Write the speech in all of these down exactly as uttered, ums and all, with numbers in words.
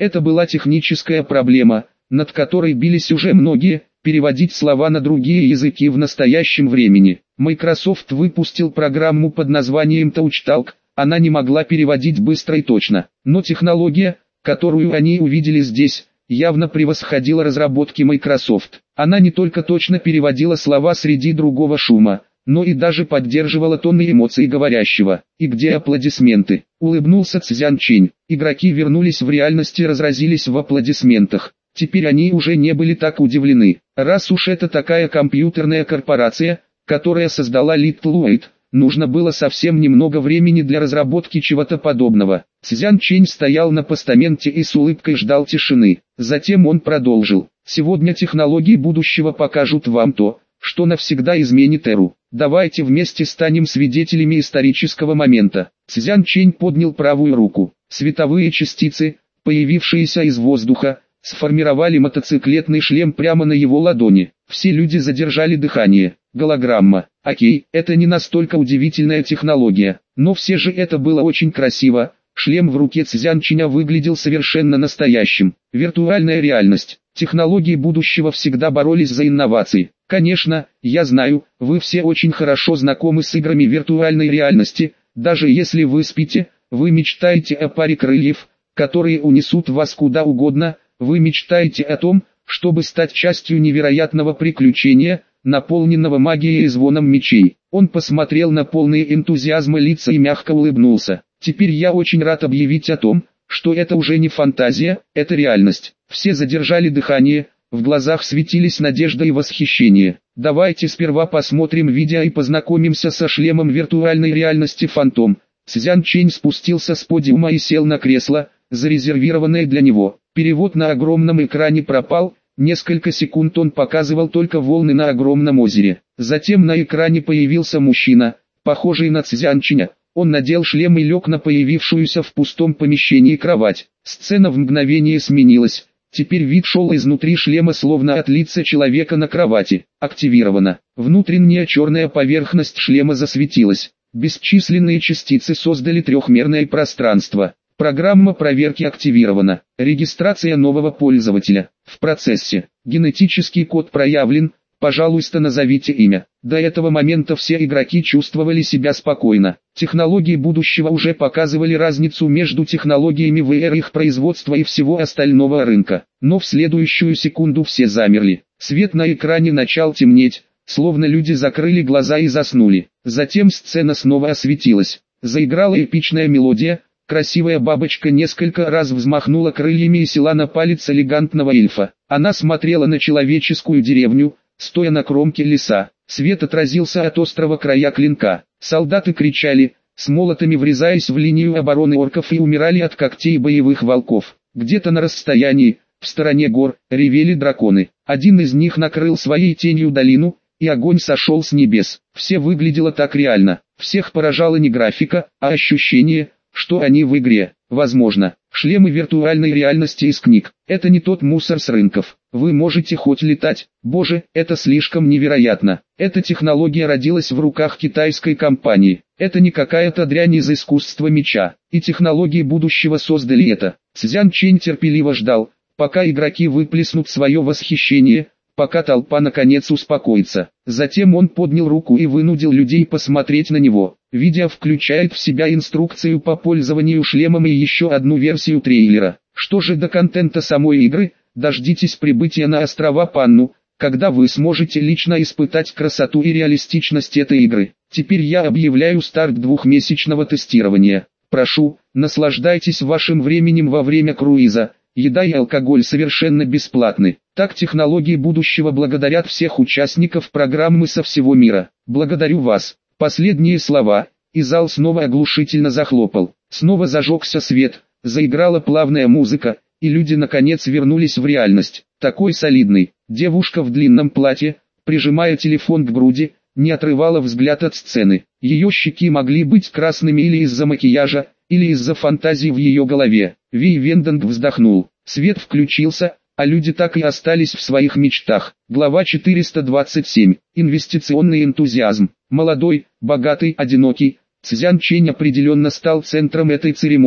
Это была техническая проблема, над которой бились уже многие, переводить слова на другие языки в настоящем времени. Microsoft выпустил программу под названием TouchTalk, она не могла переводить быстро и точно, но технология, которую они увидели здесь, явно превосходила разработки Microsoft. Она не только точно переводила слова среди другого шума, но и даже поддерживала тон и эмоции говорящего. И где аплодисменты? Улыбнулся Цзян Чинь. Игроки вернулись в реальность и разразились в аплодисментах. Теперь они уже не были так удивлены. Раз уж это такая компьютерная корпорация, которая создала Little Wait, нужно было совсем немного времени для разработки чего-то подобного. Цзян Чинь стоял на постаменте и с улыбкой ждал тишины. Затем он продолжил. Сегодня технологии будущего покажут вам то, что навсегда изменит эру. Давайте вместе станем свидетелями исторического момента. Цзян Чинь поднял правую руку. Световые частицы, появившиеся из воздуха, сформировали мотоциклетный шлем прямо на его ладони. Все люди задержали дыхание. Голограмма. Окей, это не настолько удивительная технология, но все же это было очень красиво. Шлем в руке Цзян Чиня выглядел совершенно настоящим. Виртуальная реальность. Технологии будущего всегда боролись за инновации. Конечно, я знаю, вы все очень хорошо знакомы с играми виртуальной реальности. Даже если вы спите, вы мечтаете о паре крыльев, которые унесут вас куда угодно. Вы мечтаете о том, чтобы стать частью невероятного приключения, наполненного магией и звоном мечей. Он посмотрел на полные энтузиазма лица и мягко улыбнулся. Теперь я очень рад объявить о том, что это уже не фантазия, это реальность. Все задержали дыхание, в глазах светились надежда и восхищение. Давайте сперва посмотрим видео и познакомимся со шлемом виртуальной реальности Phantom. Цзян Чинь спустился с подиума и сел на кресло, зарезервированное для него. Перевод на огромном экране пропал, несколько секунд он показывал только волны на огромном озере. Затем на экране появился мужчина, похожий на Цзян Чиня. Он надел шлем и лег на появившуюся в пустом помещении кровать. Сцена в мгновение сменилась. Теперь вид шел изнутри шлема словно от лица человека на кровати. Активировано. Внутренняя черная поверхность шлема засветилась. Бесчисленные частицы создали трехмерное пространство. Программа проверки активирована. Регистрация нового пользователя. В процессе. Генетический код проявлен. Пожалуйста, назовите имя. До этого момента все игроки чувствовали себя спокойно. Технологии будущего уже показывали разницу между технологиями ви ар, их производства и всего остального рынка. Но в следующую секунду все замерли. Свет на экране начал темнеть, словно люди закрыли глаза и заснули. Затем сцена снова осветилась. Заиграла эпичная мелодия. Красивая бабочка несколько раз взмахнула крыльями и села на палец элегантного эльфа. Она смотрела на человеческую деревню, стоя на кромке леса. Свет отразился от острого края клинка. Солдаты кричали, с молотами врезаясь в линию обороны орков, и умирали от когтей боевых волков. Где-то на расстоянии, в стороне гор, ревели драконы. Один из них накрыл своей тенью долину, и огонь сошел с небес. Все выглядело так реально. Всех поражала не графика, а ощущение, что они в игре. Возможно, шлемы виртуальной реальности из книг. Это не тот мусор с рынков. Вы можете хоть летать. Боже, это слишком невероятно. Эта технология родилась в руках китайской компании. Это не какая-то дрянь из искусства меча. И технологии будущего создали это. Цзян Чинь терпеливо ждал, пока игроки выплеснут свое восхищение, пока толпа наконец успокоится. Затем он поднял руку и вынудил людей посмотреть на него. Видео включает в себя инструкцию по пользованию шлемом и еще одну версию трейлера. Что же до контента самой игры, дождитесь прибытия на острова Панну, когда вы сможете лично испытать красоту и реалистичность этой игры. Теперь я объявляю старт двухмесячного тестирования. Прошу, наслаждайтесь вашим временем во время круиза. Еда и алкоголь совершенно бесплатны. Так технологии будущего благодарят всех участников программы со всего мира. Благодарю вас. Последние слова, и зал снова оглушительно захлопал. Снова зажегся свет, заиграла плавная музыка, и люди наконец вернулись в реальность. Такой солидный. Девушка в длинном платье, прижимая телефон к груди, не отрывала взгляд от сцены. Ее щеки могли быть красными или из-за макияжа, или из-за фантазий в ее голове. Ви Вендонг вздохнул. Свет включился, а люди так и остались в своих мечтах. Глава четыреста двадцать семь. Инвестиционный энтузиазм. Молодой, богатый, одинокий, Цзян Чинь определенно стал центром этой церемонии.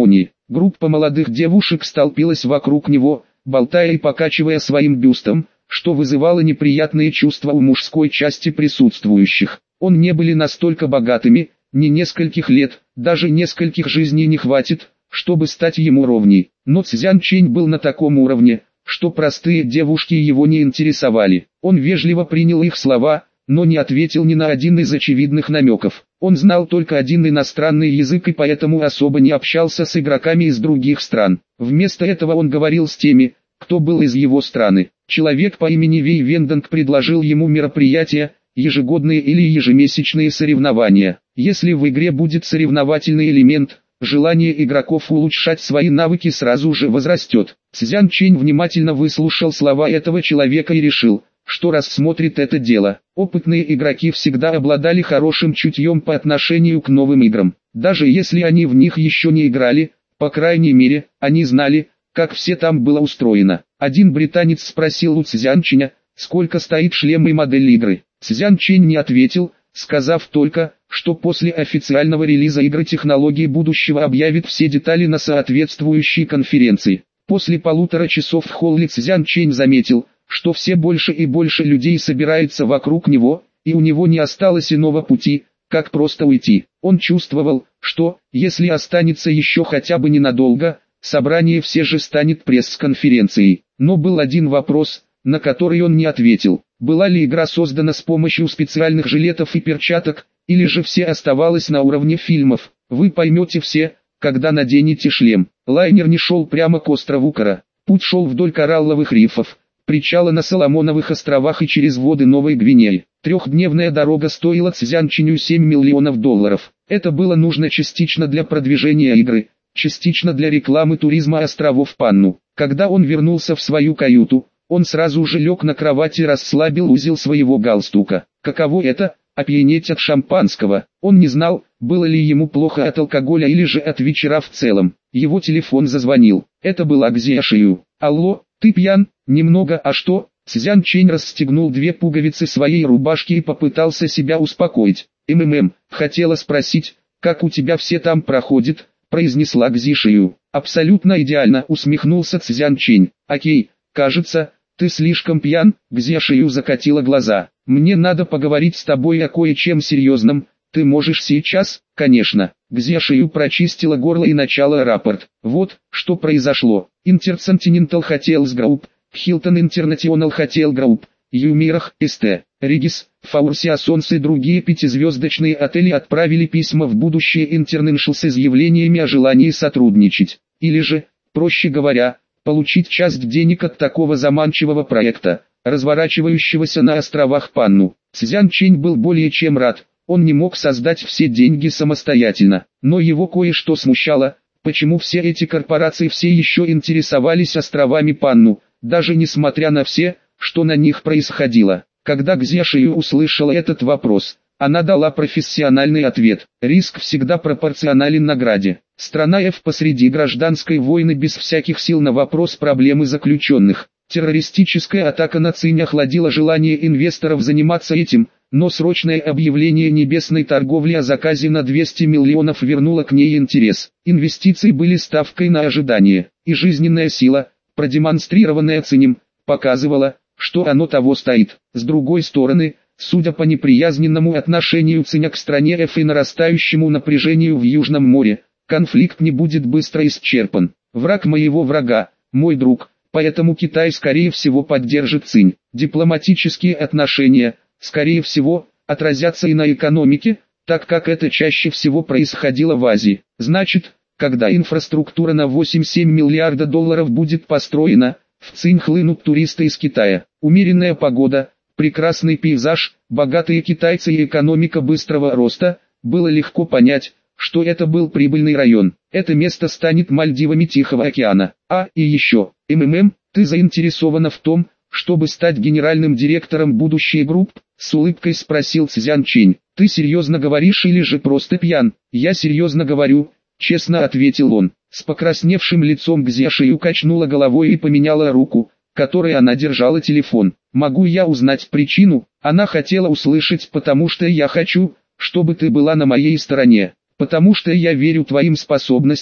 Группа молодых девушек столпилась вокруг него, болтая и покачивая своим бюстом, что вызывало неприятные чувства у мужской части присутствующих. Он не были настолько богатыми, ни нескольких лет, даже нескольких жизней не хватит, чтобы стать ему ровней. Но Цзян Чэнь был на таком уровне, что простые девушки его не интересовали. Он вежливо принял их слова, но не ответил ни на один из очевидных намеков. Он знал только один иностранный язык и поэтому особо не общался с игроками из других стран. Вместо этого он говорил с теми, кто был из его страны. Человек по имени Вэй Венданг предложил ему мероприятия, ежегодные или ежемесячные соревнования. Если в игре будет соревновательный элемент, желание игроков улучшать свои навыки сразу же возрастет. Цзян Чэнь внимательно выслушал слова этого человека и решил, что рассмотрит это дело. Опытные игроки всегда обладали хорошим чутьем по отношению к новым играм. Даже если они в них еще не играли, по крайней мере, они знали, как все там было устроено. Один британец спросил у Цзян Чэня, сколько стоит шлем и модель игры. Цзян Чэнь не ответил, сказав только, что после официального релиза игры технологии будущего объявит все детали на соответствующей конференции. После полутора часов в холле Цзян Чэнь заметил, что все больше и больше людей собирается вокруг него, и у него не осталось иного пути, как просто уйти. Он чувствовал, что, если останется еще хотя бы ненадолго, собрание все же станет пресс-конференцией. Но был один вопрос, на который он не ответил. Была ли игра создана с помощью специальных жилетов и перчаток, или же все оставалось на уровне фильмов? Вы поймете все, когда наденете шлем. Лайнер не шел прямо к острову Кара. Путь шел вдоль коралловых рифов, причала на Соломоновых островах и через воды Новой Гвинеи. Трехдневная дорога стоила Цзян Чэню семь миллионов долларов. Это было нужно частично для продвижения игры, частично для рекламы туризма островов Панну. Когда он вернулся в свою каюту, он сразу же лег на кровать и расслабил узел своего галстука. Каково это – опьянеть от шампанского? Он не знал, было ли ему плохо от алкоголя или же от вечера в целом. Его телефон зазвонил. Это была Гзя Шию. «Алло, ты пьян?» «Немного, а что?» Цзян Чэнь расстегнул две пуговицы своей рубашки и попытался себя успокоить. «МММ, хотела спросить, как у тебя все там проходит?» произнесла Гзи Шию. «Абсолютно идеально», усмехнулся Цзян Чэнь. «Окей, кажется, ты слишком пьян?» Гзи Шию закатила глаза. «Мне надо поговорить с тобой о кое-чем серьезном. Ты можешь сейчас?» «Конечно». Гзи Шию прочистила горло и начала рапорт. Вот, что произошло. Intercontinental Hotels Group, Hilton International Hotel Group, Юмирах, СТ, Регис, Фаурсиасонс и другие пятизвездочные отели отправили письма в будущее International с изъявлениями о желании сотрудничать. Или же, проще говоря, получить часть денег от такого заманчивого проекта, разворачивающегося на островах Панну. Цзян Чэнь был более чем рад. Он не мог создать все деньги самостоятельно, но его кое-что смущало, почему все эти корпорации все еще интересовались островами Панну, даже несмотря на все, что на них происходило. Когда Гзя Шию услышала этот вопрос, она дала профессиональный ответ. Риск всегда пропорционален награде. Страна F посреди гражданской войны без всяких сил на вопрос проблемы заключенных. Террористическая атака на Цинь охладила желание инвесторов заниматься этим, но срочное объявление небесной торговли о заказе на двести миллионов вернуло к ней интерес. Инвестиции были ставкой на ожидание, и жизненная сила, продемонстрированная Цинем, показывала, что оно того стоит. С другой стороны, судя по неприязненному отношению Циня к стране F и нарастающему напряжению в Южном море, конфликт не будет быстро исчерпан. Враг моего врага, мой друг, поэтому Китай скорее всего поддержит Цинь. Дипломатические отношения, скорее всего, отразятся и на экономике, так как это чаще всего происходило в Азии. Значит, когда инфраструктура на восемь-семь миллиарда долларов будет построена, в Цинь хлынут туристы из Китая. Умеренная погода, прекрасный пейзаж, богатые китайцы и экономика быстрого роста, было легко понять, что это был прибыльный район. Это место станет Мальдивами Тихого океана. А, и еще, МММ, ты заинтересована в том, чтобы стать генеральным директором будущей группы? С улыбкой спросил Цзян Чэнь. Ты серьезно говоришь или же просто пьян? Я серьезно говорю, честно ответил он. С покрасневшим лицом Гзя Шию качнула головой и поменяла руку, которой она держала телефон. Могу я узнать причину? Она хотела услышать, потому что я хочу, чтобы ты была на моей стороне. Потому что я верю твоим способностям,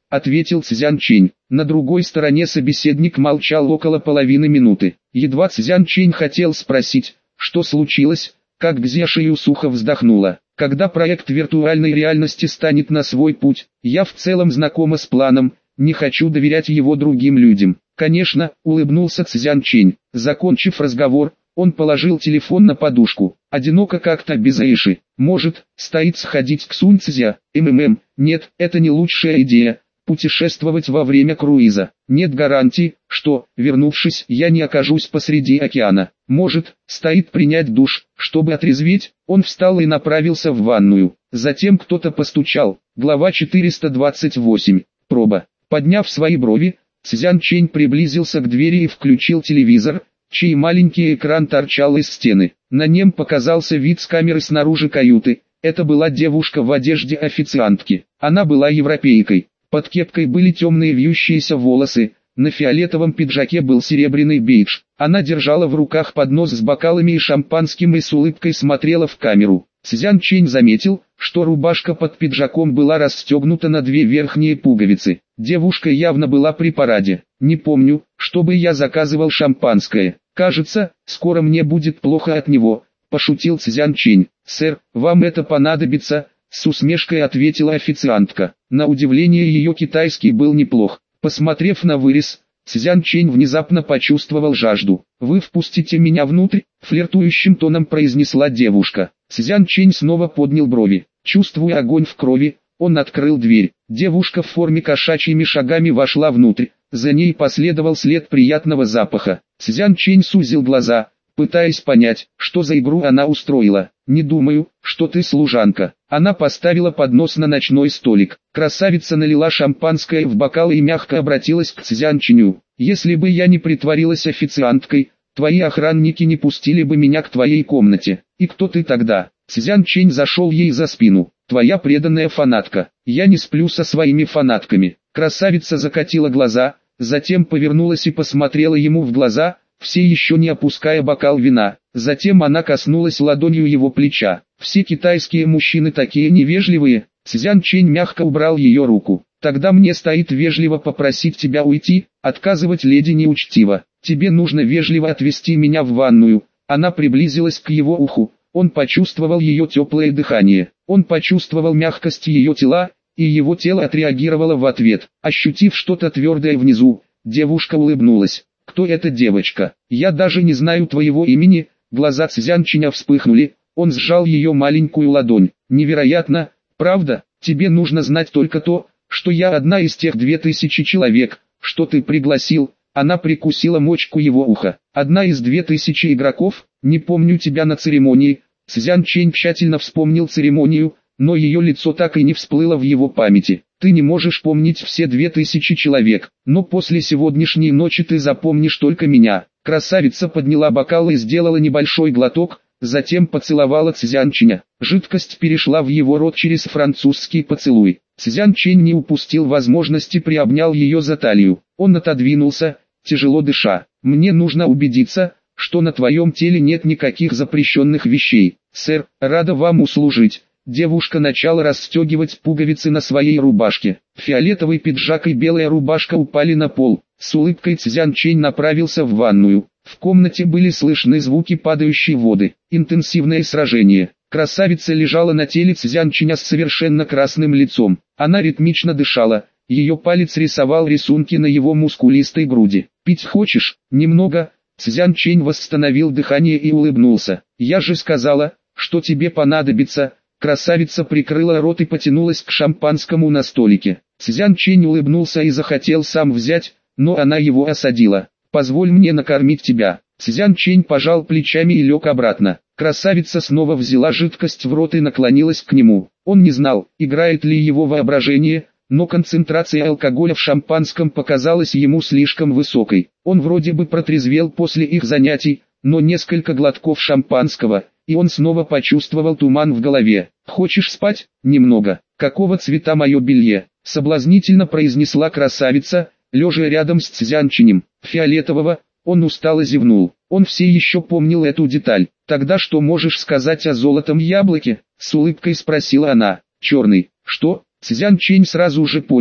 ответил Цзян Чэнь. На другой стороне собеседник молчал около половины минуты. Едва Цзян Чэнь хотел спросить, что случилось, как Гзя Шию сухо вздохнула. Когда проект виртуальной реальности станет на свой путь, я в целом знакома с планом, не хочу доверять его другим людям. Конечно, улыбнулся Цзян Чэнь. Закончив разговор, он положил телефон на подушку. Одиноко как-то без Эйши. Может, стоит сходить к Сунь Цзя? МММ, нет, это не лучшая идея. Путешествовать во время круиза. Нет гарантии, что, вернувшись, я не окажусь посреди океана. Может, стоит принять душ, чтобы отрезветь. Он встал и направился в ванную. Затем кто-то постучал. Глава четыреста двадцать восемь. Проба. Подняв свои брови, Цзян Чэнь приблизился к двери и включил телевизор, чей маленький экран торчал из стены. На нем показался вид с камеры снаружи каюты. Это была девушка в одежде официантки. Она была европейкой. Под кепкой были темные вьющиеся волосы, на фиолетовом пиджаке был серебряный бейдж. Она держала в руках поднос с бокалами и шампанским и с улыбкой смотрела в камеру. Цзян Чэнь заметил, что рубашка под пиджаком была расстегнута на две верхние пуговицы. Девушка явно была при параде. «Не помню, чтобы я заказывал шампанское. Кажется, скоро мне будет плохо от него», – пошутил Цзян Чэнь. «Сэр, вам это понадобится?» – с усмешкой ответила официантка. На удивление ее китайский был неплох. Посмотрев на вырез, Цзян Чэнь внезапно почувствовал жажду. «Вы впустите меня внутрь?» – флиртующим тоном произнесла девушка. Цзян Чэнь снова поднял брови. Чувствуя огонь в крови, он открыл дверь. Девушка в форме кошачьими шагами вошла внутрь. За ней последовал след приятного запаха. Цзян Чэнь сузил глаза, пытаясь понять, что за игру она устроила. «Не думаю, что ты служанка». Она поставила поднос на ночной столик. Красавица налила шампанское в бокал и мягко обратилась к Цзян Чэню. «Если бы я не притворилась официанткой, твои охранники не пустили бы меня к твоей комнате. И кто ты тогда?» Цзян Чэнь зашел ей за спину. «Твоя преданная фанатка. Я не сплю со своими фанатками». Красавица закатила глаза, затем повернулась и посмотрела ему в глаза, все еще не опуская бокал вина. Затем она коснулась ладонью его плеча. «Все китайские мужчины такие невежливые». Цзян Чэнь мягко убрал ее руку. «Тогда мне стоит вежливо попросить тебя уйти, отказывать леди неучтиво. Тебе нужно вежливо отвезти меня в ванную». Она приблизилась к его уху. Он почувствовал ее теплое дыхание. Он почувствовал мягкость ее тела, и его тело отреагировало в ответ. Ощутив что-то твердое внизу, девушка улыбнулась. «Кто эта девочка? Я даже не знаю твоего имени». Глаза Цзян Чэня вспыхнули, он сжал ее маленькую ладонь. «Невероятно, правда? Тебе нужно знать только то, что я одна из тех две тысячи человек, что ты пригласил». Она прикусила мочку его уха. «Одна из две тысячи игроков? Не помню тебя на церемонии». Цзян Чэнь тщательно вспомнил церемонию, но ее лицо так и не всплыло в его памяти. «Ты не можешь помнить все две тысячи человек, но после сегодняшней ночи ты запомнишь только меня». Красавица подняла бокал и сделала небольшой глоток, затем поцеловала Цзян Чэня. Жидкость перешла в его рот через французский поцелуй. Цзян Чэнь не упустил возможности, приобнял ее за талию. Он отодвинулся, тяжело дыша. «Мне нужно убедиться, что на твоем теле нет никаких запрещенных вещей. Сэр, рада вам услужить». Девушка начала расстегивать пуговицы на своей рубашке. Фиолетовый пиджак и белая рубашка упали на пол. С улыбкой Цзян Чэнь направился в ванную. В комнате были слышны звуки падающей воды. Интенсивное сражение. Красавица лежала на теле Цзян Чэня с совершенно красным лицом. Она ритмично дышала. Ее палец рисовал рисунки на его мускулистой груди. «Пить хочешь? Немного?» Цзян Чэнь восстановил дыхание и улыбнулся. «Я же сказала, что тебе понадобится». Красавица прикрыла рот и потянулась к шампанскому на столике. Цзян Чэнь улыбнулся и захотел сам взять, но она его осадила. «Позволь мне накормить тебя». Цзян Чэнь пожал плечами и лег обратно. Красавица снова взяла жидкость в рот и наклонилась к нему. Он не знал, играет ли его воображение, но концентрация алкоголя в шампанском показалась ему слишком высокой. Он вроде бы протрезвел после их занятий, но несколько глотков шампанского, и он снова почувствовал туман в голове. «Хочешь спать?» «Немного». «Какого цвета мое белье?» — соблазнительно произнесла красавица, лежа рядом с Цзян Чэнем. «Фиолетового». Он устало зевнул. Он все еще помнил эту деталь. «Тогда что можешь сказать о золотом яблоке?» — с улыбкой спросила она. «Черный». «Что?» Цзян Чэнь сразу же понял,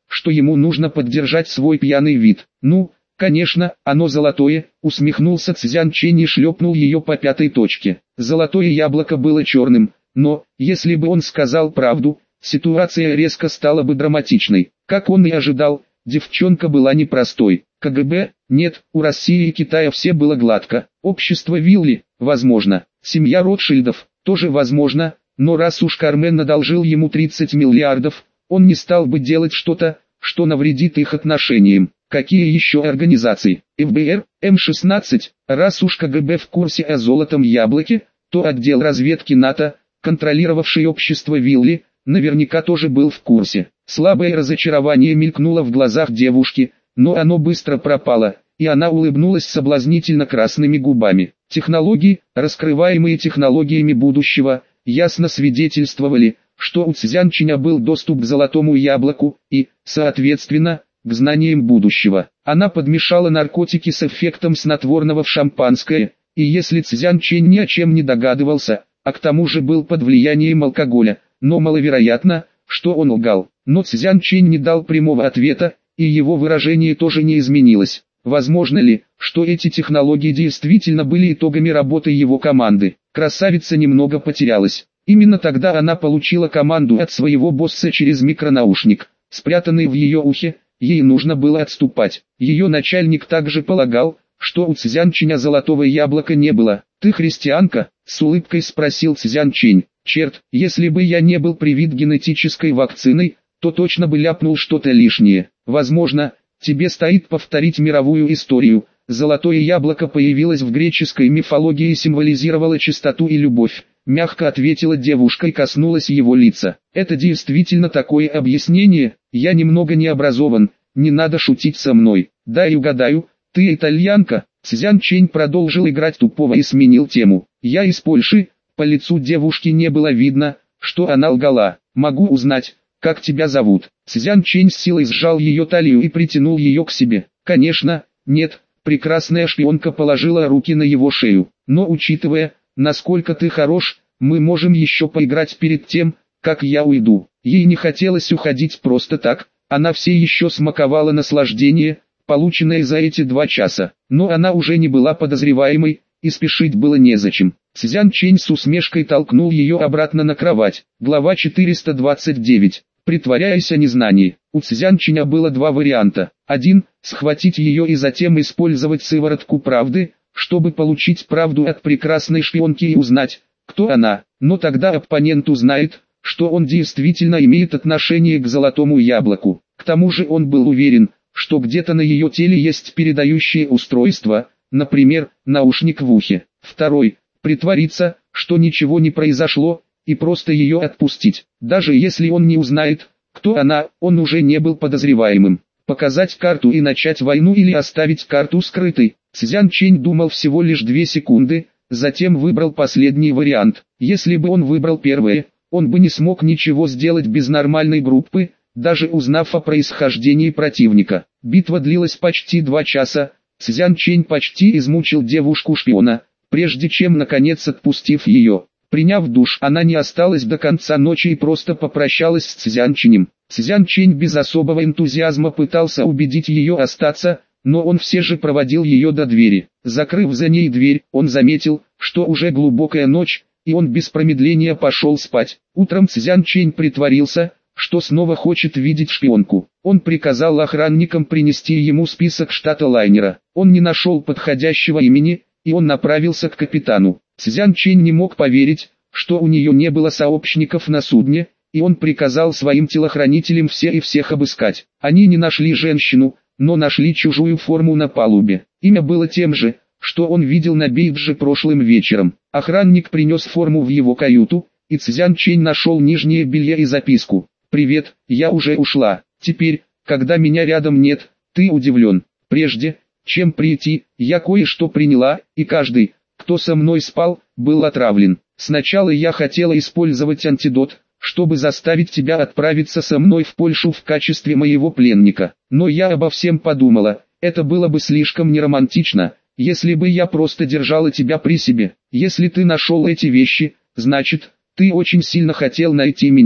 что ему нужно поддержать свой пьяный вид. «Ну, конечно, оно золотое», — усмехнулся Цзян Чэнь и шлепнул ее по пятой точке. Золотое яблоко было черным, но, если бы он сказал правду, ситуация резко стала бы драматичной. Как он и ожидал, девчонка была непростой. КГБ? Нет, у России и Китая все было гладко. Общество Вилли? Возможно. Семья Ротшильдов? Тоже возможно. Но раз уж Кармен одолжил ему тридцать миллиардов, он не стал бы делать что-то, что навредит их отношениям. Какие еще организации? эф бэ эр, эм шестнадцать, раз уж КГБ в курсе о золотом яблоке, то отдел разведки НАТО, контролировавший общество Вилли, наверняка тоже был в курсе. Слабое разочарование мелькнуло в глазах девушки, но оно быстро пропало, и она улыбнулась соблазнительно красными губами. Технологии, раскрываемые технологиями будущего, ясно свидетельствовали, что у Цзян Чэня был доступ к золотому яблоку и, соответственно, к знаниям будущего. Она подмешала наркотики с эффектом снотворного в шампанское, и если Цзян Чэнь ни о чем не догадывался, а к тому же был под влиянием алкоголя, но маловероятно, что он лгал. Но Цзян Чэнь не дал прямого ответа, и его выражение тоже не изменилось. Возможно ли, что эти технологии действительно были итогами работы его команды? Красавица немного потерялась. Именно тогда она получила команду от своего босса через микронаушник, спрятанный в ее ухе. Ей нужно было отступать. Ее начальник также полагал, что у Цзян Чэня золотого яблока не было. «Ты христианка?» — с улыбкой спросил Цзян Чэнь. «Черт, если бы я не был привит генетической вакциной, то точно бы ляпнул что-то лишнее. Возможно, тебе стоит повторить мировую историю. Золотое яблоко появилось в греческой мифологии и символизировало чистоту и любовь», — мягко ответила девушка и коснулась его лица. «Это действительно такое объяснение? Я немного не образован, не надо шутить со мной. Дай угадаю, ты итальянка?» Цзян Чэнь продолжил играть тупого и сменил тему. «Я из Польши». По лицу девушки не было видно, что она лгала. «Могу узнать, как тебя зовут?» Цзян Чэнь с силой сжал ее талию и притянул ее к себе. «Конечно, нет», прекрасная шпионка положила руки на его шею. «Но учитывая, насколько ты хорош, мы можем еще поиграть перед тем, как я уйду». Ей не хотелось уходить просто так, она все еще смаковала наслаждение, полученное за эти два часа. Но она уже не была подозреваемой, и спешить было незачем. Цзян Чэнь с усмешкой толкнул ее обратно на кровать. Глава четыреста двадцать девять. Притворяясь о незнании. У Цзян Чэня было два варианта. Один – схватить ее и затем использовать сыворотку правды, чтобы получить правду от прекрасной шпионки и узнать, кто она. Но тогда оппонент узнает, что он действительно имеет отношение к золотому яблоку. К тому же он был уверен, что где-то на ее теле есть передающее устройство, например, наушник в ухе. Второй – притвориться, что ничего не произошло, и просто ее отпустить. Даже если он не узнает, кто она, он уже не был подозреваемым. Показать карту и начать войну или оставить карту скрытой. Цзян Чэнь думал всего лишь две секунды, затем выбрал последний вариант. Если бы он выбрал первое, он бы не смог ничего сделать без нормальной группы, даже узнав о происхождении противника. Битва длилась почти два часа. Цзян Чэнь почти измучил девушку-шпиона, прежде чем наконец отпустив ее. Приняв душ, она не осталась до конца ночи и просто попрощалась с Цзян Чэнем. Цзян Чэнь без особого энтузиазма пытался убедить ее остаться, но он все же проводил ее до двери. Закрыв за ней дверь, он заметил, что уже глубокая ночь, и он без промедления пошел спать. Утром Цзян Чэнь притворился, что снова хочет видеть шпионку. Он приказал охранникам принести ему список штата лайнера. Он не нашел подходящего имени, и он направился к капитану. Цзян Чэнь не мог поверить, что у нее не было сообщников на судне, и он приказал своим телохранителям все и всех обыскать. Они не нашли женщину, но нашли чужую форму на палубе. Имя было тем же, что он видел на бейдже прошлым вечером. Охранник принес форму в его каюту, и Цзян Чэнь нашел нижнее белье и записку. «Привет, я уже ушла. Теперь, когда меня рядом нет, ты удивлен. Прежде, чем прийти, я кое-что приняла, и каждый, кто со мной спал, был отравлен. Сначала я хотела использовать антидот, чтобы заставить тебя отправиться со мной в Польшу в качестве моего пленника. Но я обо всем подумала, это было бы слишком неромантично, если бы я просто держала тебя при себе. Если ты нашел эти вещи, значит, ты очень сильно хотел найти меня.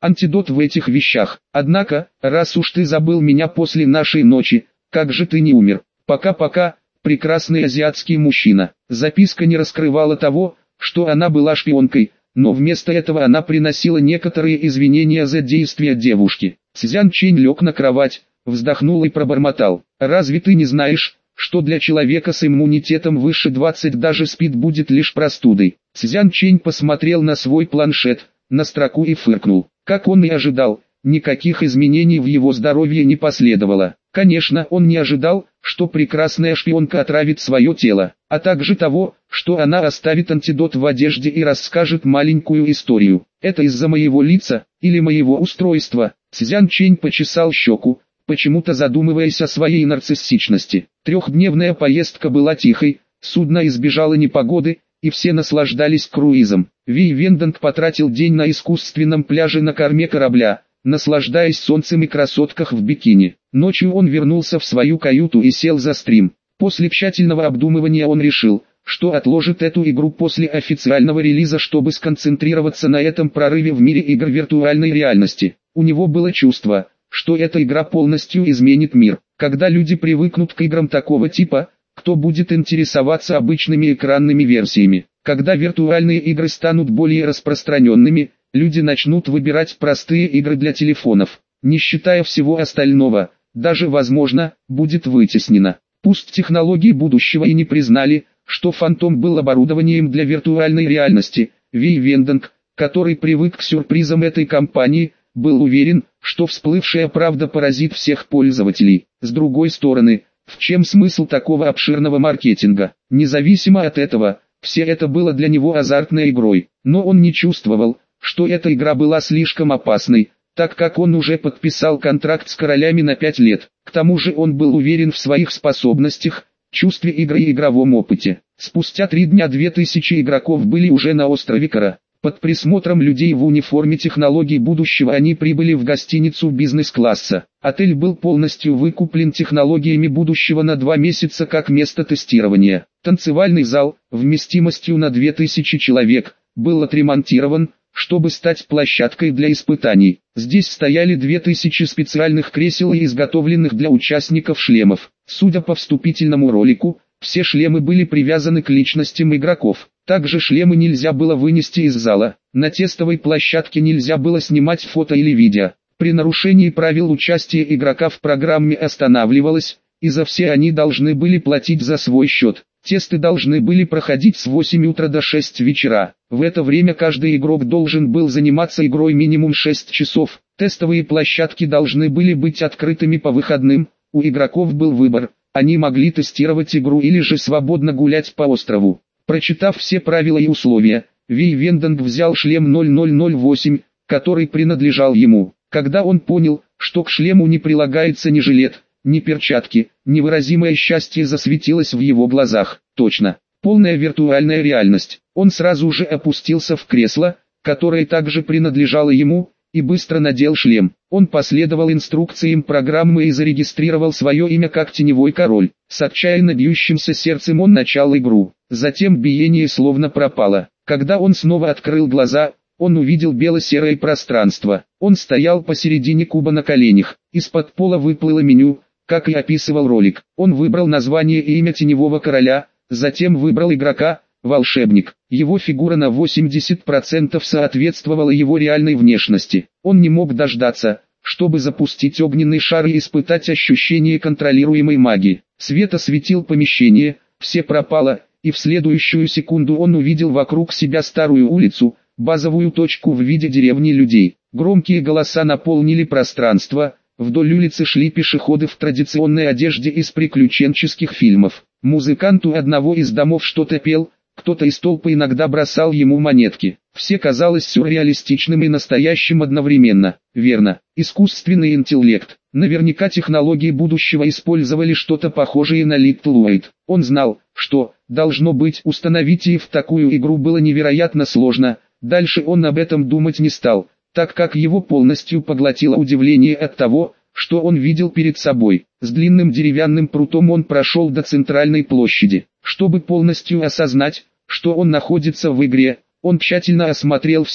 антидот в этих вещах. Однако, раз уж ты забыл меня после нашей ночи, как же ты не умер? Пока-пока, прекрасный азиатский мужчина. Записка не раскрывала того, что она была шпионкой, но вместо этого она приносила некоторые извинения за действия девушки. Цзян Чэнь лег на кровать, вздохнул и пробормотал: «Разве ты не знаешь, что для человека с иммунитетом выше двадцати даже СПИД будет лишь простудой?» Цзян Чэнь посмотрел на свой планшет, на строку и фыркнул. Как он и ожидал, никаких изменений в его здоровье не последовало. Конечно, он не ожидал, что прекрасная шпионка отравит свое тело, а также того, что она оставит антидот в одежде и расскажет маленькую историю. Это из-за моего лица, или моего устройства? Цзян Чэнь почесал щеку, почему-то задумываясь о своей нарциссичности. Трехдневная поездка была тихой, судно избежало непогоды, и все наслаждались круизом. Вей Вендонг потратил день на искусственном пляже на корме корабля, наслаждаясь солнцем и красотках в бикини. Ночью он вернулся в свою каюту и сел за стрим. После тщательного обдумывания он решил, что отложит эту игру после официального релиза, чтобы сконцентрироваться на этом прорыве в мире игр виртуальной реальности. У него было чувство, что эта игра полностью изменит мир. Когда люди привыкнут к играм такого типа, кто будет интересоваться обычными экранными версиями? Когда виртуальные игры станут более распространенными, люди начнут выбирать простые игры для телефонов, не считая всего остального, даже, возможно, будет вытеснено. Пусть технологии будущего и не признали, что Фантом был оборудованием для виртуальной реальности, Вей Вендонг, который привык к сюрпризам этой компании, был уверен, что всплывшая правда поразит всех пользователей. С другой стороны, в чем смысл такого обширного маркетинга? Независимо от этого, все это было для него азартной игрой, но он не чувствовал, что эта игра была слишком опасной, так как он уже подписал контракт с королями на пять лет. К тому же он был уверен в своих способностях, чувстве игры и игровом опыте. Спустя три дня две тысячи игроков были уже на острове Кара. Под присмотром людей в униформе технологий будущего они прибыли в гостиницу бизнес-класса. Отель был полностью выкуплен технологиями будущего на два месяца как место тестирования. Танцевальный зал, вместимостью на две тысячи человек, был отремонтирован, чтобы стать площадкой для испытаний. Здесь стояли две тысячи специальных кресел и изготовленных для участников шлемов. Судя по вступительному ролику, все шлемы были привязаны к личностям игроков. Также шлемы нельзя было вынести из зала. На тестовой площадке нельзя было снимать фото или видео. При нарушении правил участие игрока в программе останавливалось, и за все они должны были платить за свой счет. Тесты должны были проходить с восьми утра до шести вечера. В это время каждый игрок должен был заниматься игрой минимум шесть часов. Тестовые площадки должны были быть открытыми по выходным. У игроков был выбор: они могли тестировать игру или же свободно гулять по острову. Прочитав все правила и условия, Вей Вендонг взял шлем ноль ноль ноль восемь, который принадлежал ему. Когда он понял, что к шлему не прилагается ни жилет, ни перчатки, невыразимое счастье засветилось в его глазах. Точно, полная виртуальная реальность. Он сразу же опустился в кресло, которое также принадлежало ему, и быстро надел шлем. Он последовал инструкциям программы и зарегистрировал свое имя как Теневой Король. С отчаянно бьющимся сердцем он начал игру. Затем биение словно пропало. Когда он снова открыл глаза, он увидел бело-серое пространство. Он стоял посередине куба на коленях. Из-под пола выплыло меню, как и описывал ролик. Он выбрал название и имя Теневого Короля, затем выбрал игрока, волшебник. Его фигура на восемьдесят процентов соответствовала его реальной внешности. Он не мог дождаться, чтобы запустить огненный шар и испытать ощущение контролируемой магии. Свет осветил помещение, все пропало, и в следующую секунду он увидел вокруг себя старую улицу, базовую точку в виде деревни людей. Громкие голоса наполнили пространство, вдоль улицы шли пешеходы в традиционной одежде из приключенческих фильмов. Музыкант у одного из домов что-то пел, кто-то из толпы иногда бросал ему монетки. Все казалось сюрреалистичным и настоящим одновременно. Верно, искусственный интеллект. Наверняка технологии будущего использовали что-то похожее на Little Wait. Он знал, что, должно быть, установить и в такую игру было невероятно сложно. Дальше он об этом думать не стал, так как его полностью поглотило удивление от того, что он видел перед собой. С длинным деревянным прутом он прошел до центральной площади. Чтобы полностью осознать, что он находится в игре, он тщательно осмотрел все,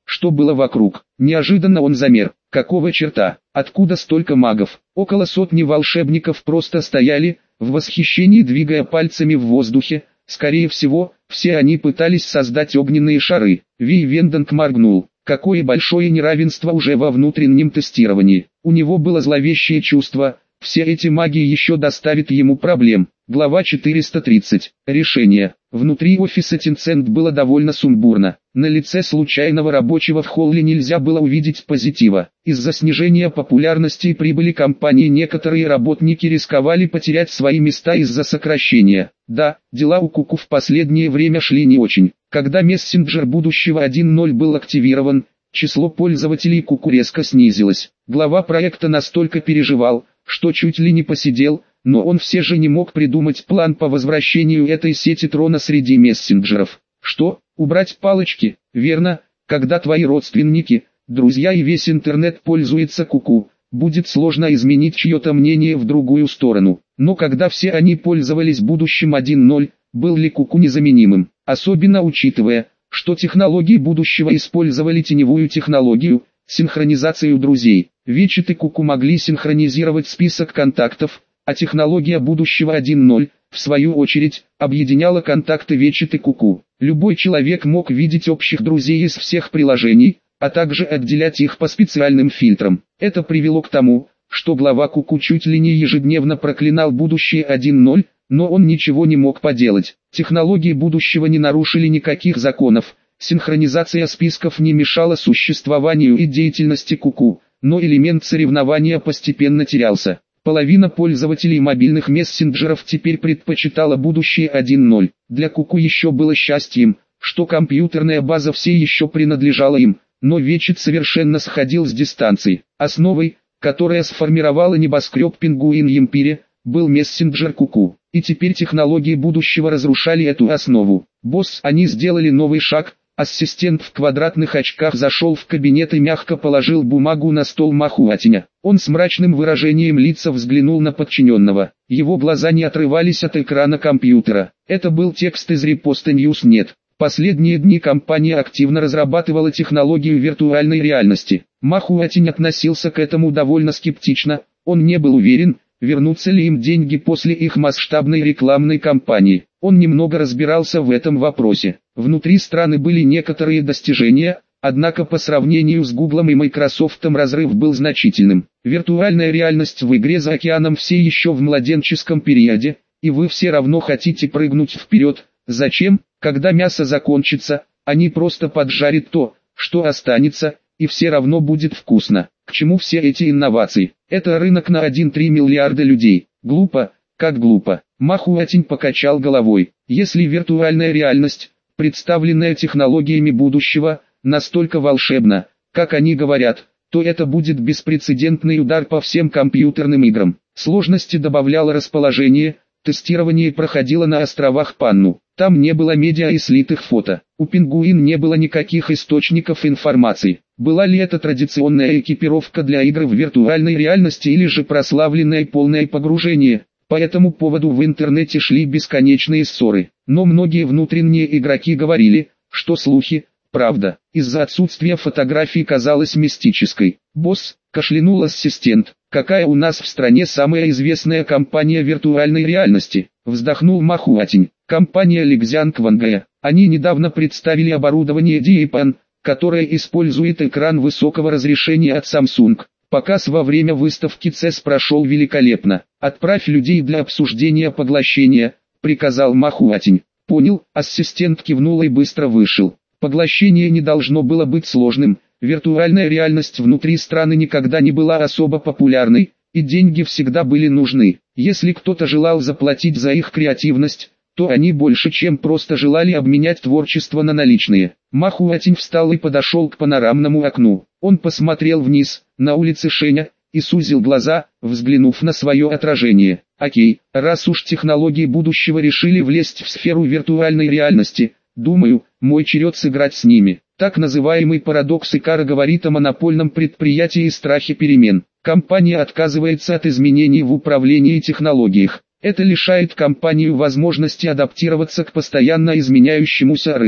что было вокруг. Неожиданно он замер. Какого черта? Откуда столько магов? Около сотни волшебников просто стояли, в восхищении двигая пальцами в воздухе. Скорее всего, все они пытались создать огненные шары. Ви Вендонг моргнул. Какое большое неравенство уже во внутреннем тестировании. У него было зловещее чувство. Все эти маги еще доставят ему проблем. Глава четыреста тридцать. Решение. Внутри офиса Tencent было довольно сумбурно. На лице случайного рабочего в холле нельзя было увидеть позитива. Из-за снижения популярности и прибыли компании некоторые работники рисковали потерять свои места из-за сокращения. Да, дела у Куку в последнее время шли не очень. Когда мессенджер будущего один ноль был активирован, число пользователей Куку резко снизилось. Глава проекта настолько переживал, что чуть ли не посидел, но он все же не мог придумать план по возвращению этой сети трона среди мессенджеров. Что, убрать палочки? Верно, когда твои родственники, друзья и весь интернет пользуются Куку, будет сложно изменить чье-то мнение в другую сторону. Но когда все они пользовались будущим один ноль, был ли Куку незаменимым? Особенно учитывая, что технологии будущего использовали теневую технологию, синхронизацию друзей. Виджеты Куку могли синхронизировать список контактов, а технология будущего один ноль, в свою очередь, объединяла контакты виджеты Куку. Любой человек мог видеть общих друзей из всех приложений, а также отделять их по специальным фильтрам. Это привело к тому, что глава Куку чуть ли не ежедневно проклинал будущее один ноль, но он ничего не мог поделать. Технологии будущего не нарушили никаких законов, синхронизация списков не мешала существованию и деятельности Куку, но элемент соревнования постепенно терялся. Половина пользователей мобильных мессенджеров теперь предпочитала будущее один ноль. Для Куку еще было счастьем, что компьютерная база все еще принадлежала им, но Виджет совершенно сходил с дистанции. Основой, которая сформировала небоскреб Пингуин Емпире, был мессенджер Куку. И теперь технологии будущего разрушали эту основу. Босс, они сделали новый шаг. Ассистент в квадратных очках зашел в кабинет и мягко положил бумагу на стол Махуатиня. Он с мрачным выражением лица взглянул на подчиненного. Его глаза не отрывались от экрана компьютера. Это был текст из репоста Ньюснет. Последние дни компания активно разрабатывала технологию виртуальной реальности. Махуатинь относился к этому довольно скептично. Он не был уверен, вернутся ли им деньги после их масштабной рекламной кампании. Он немного разбирался в этом вопросе. Внутри страны были некоторые достижения, однако по сравнению с Гуглом и Майкрософтом разрыв был значительным. Виртуальная реальность в игре за океаном все еще в младенческом периоде, и вы все равно хотите прыгнуть вперед. Зачем? Когда мясо закончится, они просто поджарят то, что останется, и все равно будет вкусно. К чему все эти инновации? Это рынок на один целых три миллиарда людей. Глупо, как глупо. Махуатинь покачал головой. Если виртуальная реальность, представленная технологиями будущего, настолько волшебна, как они говорят, то это будет беспрецедентный удар по всем компьютерным играм. Сложности добавляло расположение, тестирование проходило на островах Панну. Там не было медиа и слитых фото. У Пингуин не было никаких источников информации. Была ли это традиционная экипировка для игр в виртуальной реальности или же прославленное полное погружение? По этому поводу в интернете шли бесконечные ссоры. Но многие внутренние игроки говорили, что слухи – правда. Из-за отсутствия фотографий казалось мистической. «Босс», – кашлянул ассистент, – «какая у нас в стране самая известная компания виртуальной реальности?» Вздохнул Махуатинь. Компания Ликзян Квангая. Они недавно представили оборудование Диэпан, которое использует экран высокого разрешения от Samsung. Показ во время выставки цэс прошел великолепно. «Отправь людей для обсуждения поглощения», — приказал Махуатинь. «Понял», ассистент кивнул и быстро вышел. Поглощение не должно было быть сложным. Виртуальная реальность внутри страны никогда не была особо популярной, и деньги всегда были нужны. Если кто-то желал заплатить за их креативность, то они больше чем просто желали обменять творчество на наличные. Махуатинь встал и подошел к панорамному окну. Он посмотрел вниз, на улице Шэня, и сузил глаза, взглянув на свое отражение. Окей, раз уж технологии будущего решили влезть в сферу виртуальной реальности, думаю, мой черед сыграть с ними. Так называемый парадокс Икара говорит о монопольном предприятии и страхе перемен. Компания отказывается от изменений в управлении и технологиях. Это лишает компанию возможности адаптироваться к постоянно изменяющемуся рынку,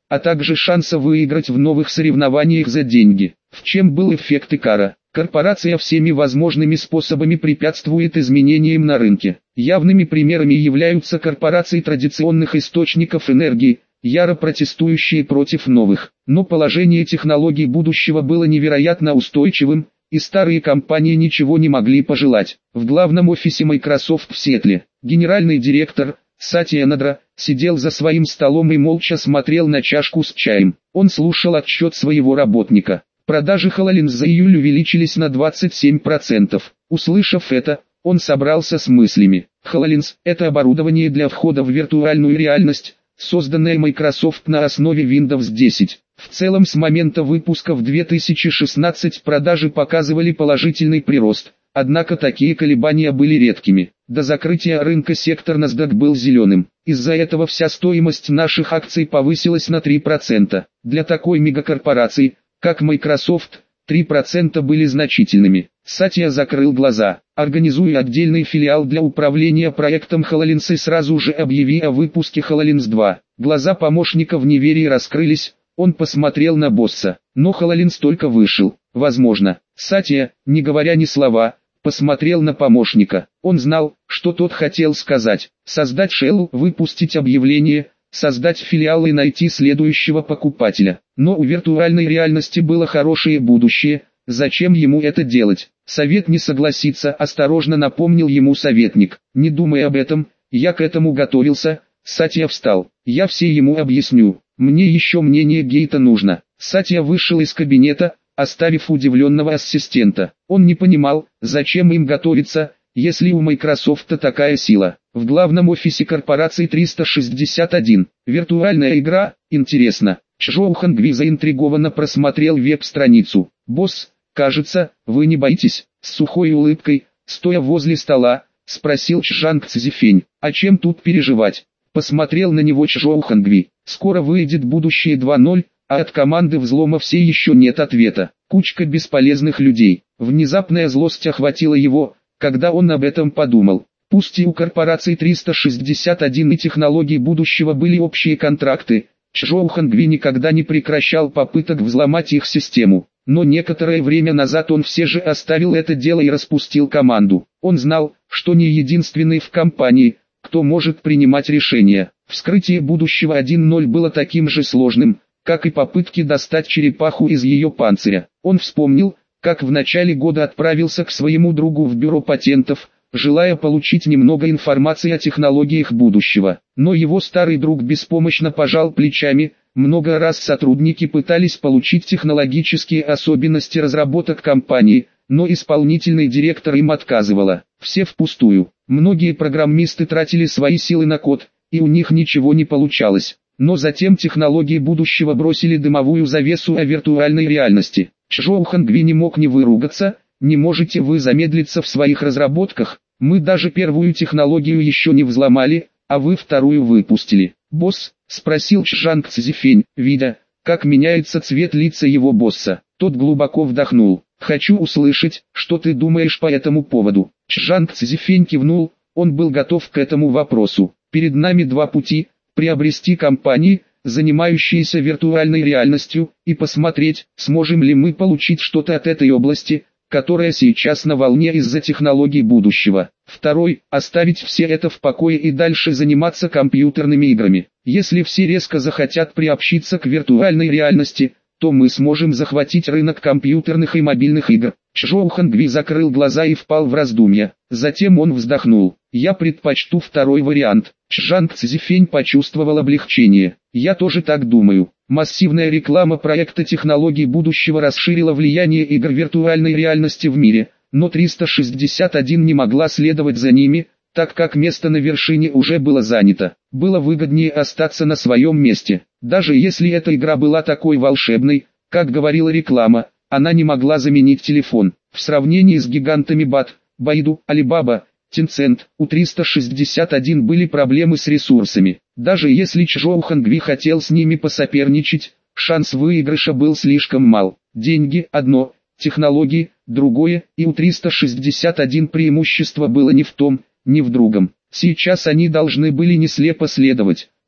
а также шанса выиграть в новых соревнованиях за деньги. В чем был эффект Икара? Корпорация всеми возможными способами препятствует изменениям на рынке. Явными примерами являются корпорации традиционных источников энергии, яро протестующие против новых. Но положение технологий будущего было невероятно устойчивым, и старые компании ничего не могли пожелать. В главном офисе Microsoft в Сиэтле генеральный директор Сатья Надра сидел за своим столом и молча смотрел на чашку с чаем. Он слушал отчет своего работника. Продажи HoloLens за июль увеличились на двадцать семь процентов. Услышав это, он собрался с мыслями. HoloLens – это оборудование для входа в виртуальную реальность, созданное Microsoft на основе Windows десять. В целом с момента выпуска в две тысячи шестнадцатом продажи показывали положительный прирост, однако такие колебания были редкими. До закрытия рынка сектор NASDAQ был зеленым. Из-за этого вся стоимость наших акций повысилась на три процента. Для такой мегакорпорации, как Microsoft, три процента были значительными. Сатья закрыл глаза. Организуй отдельный филиал для управления проектом HoloLens и сразу же объяви о выпуске HoloLens два. Глаза помощника в неверии раскрылись, он посмотрел на босса. Но HoloLens только вышел. Возможно. Сатья, не говоря ни слова, посмотрел на помощника. Он знал, что тот хотел сказать. Создать шелл, выпустить объявление, создать филиал и найти следующего покупателя. Но у виртуальной реальности было хорошее будущее, зачем ему это делать? Совет не согласится, осторожно напомнил ему советник. Не думай об этом, я к этому готовился. Сатья встал. Я все ему объясню. Мне еще мнение Гейта нужно. Сатья вышел из кабинета, оставив удивленного ассистента. Он не понимал, зачем им готовиться, если у Microsoft такая сила. В главном офисе корпорации триста шестьдесят один. Виртуальная игра, интересно. Чжоу Хангви заинтригованно просмотрел веб-страницу. «Босс, кажется, вы не боитесь?» С сухой улыбкой, стоя возле стола, спросил Чжанг Цзифень. «А чем тут переживать?» Посмотрел на него Чжоу Хангви. «Скоро выйдет будущее два ноль, а от команды взлома все еще нет ответа. Кучка бесполезных людей». Внезапная злость охватила его, когда он об этом подумал. Пусть и у корпорации триста шестьдесят один и технологий будущего были общие контракты, Чжоу Хангви никогда не прекращал попыток взломать их систему. Но некоторое время назад он все же оставил это дело и распустил команду. Он знал, что не единственный в компании, кто может принимать решения. Вскрытие будущего один ноль было таким же сложным, как и попытки достать черепаху из ее панциря. Он вспомнил, как в начале года отправился к своему другу в бюро патентов, желая получить немного информации о технологиях будущего. Но его старый друг беспомощно пожал плечами. Много раз сотрудники пытались получить технологические особенности разработок компании, но исполнительный директор им отказывала. Все впустую. Многие программисты тратили свои силы на код, и у них ничего не получалось. Но затем технологии будущего бросили дымовую завесу о виртуальной реальности. Чжоу Хангви не мог не выругаться. «Не можете вы замедлиться в своих разработках? Мы даже первую технологию еще не взломали, а вы вторую выпустили». «Босс?» — спросил Чжанг Цзифень, видя, как меняется цвет лица его босса. Тот глубоко вдохнул. «Хочу услышать, что ты думаешь по этому поводу». Чжанг Цзифень кивнул, он был готов к этому вопросу. «Перед нами два пути: приобрести компании, занимающиеся виртуальной реальностью, и посмотреть, сможем ли мы получить что-то от этой области, которая сейчас на волне из-за технологий будущего. Второй – оставить все это в покое и дальше заниматься компьютерными играми. Если все резко захотят приобщиться к виртуальной реальности, то мы сможем захватить рынок компьютерных и мобильных игр». Чжоу Хангви закрыл глаза и впал в раздумья. Затем он вздохнул. «Я предпочту второй вариант». Чжанг Цзифень почувствовал облегчение. «Я тоже так думаю». Массивная реклама проекта технологий будущего расширила влияние игр виртуальной реальности в мире, но триста шестьдесят один не могла следовать за ними, так как место на вершине уже было занято. Было выгоднее остаться на своем месте. Даже если эта игра была такой волшебной, как говорила реклама, она не могла заменить телефон. В сравнении с гигантами Бат, Байду, Алибаба, Tencent, у триста шестьдесят один были проблемы с ресурсами. Даже если Чжоу Хангви хотел с ними посоперничать, шанс выигрыша был слишком мал. Деньги – одно, технологии – другое, и у триста шестьдесят один преимущество было не в том, ни в другом. Сейчас они должны были не слепо следовать,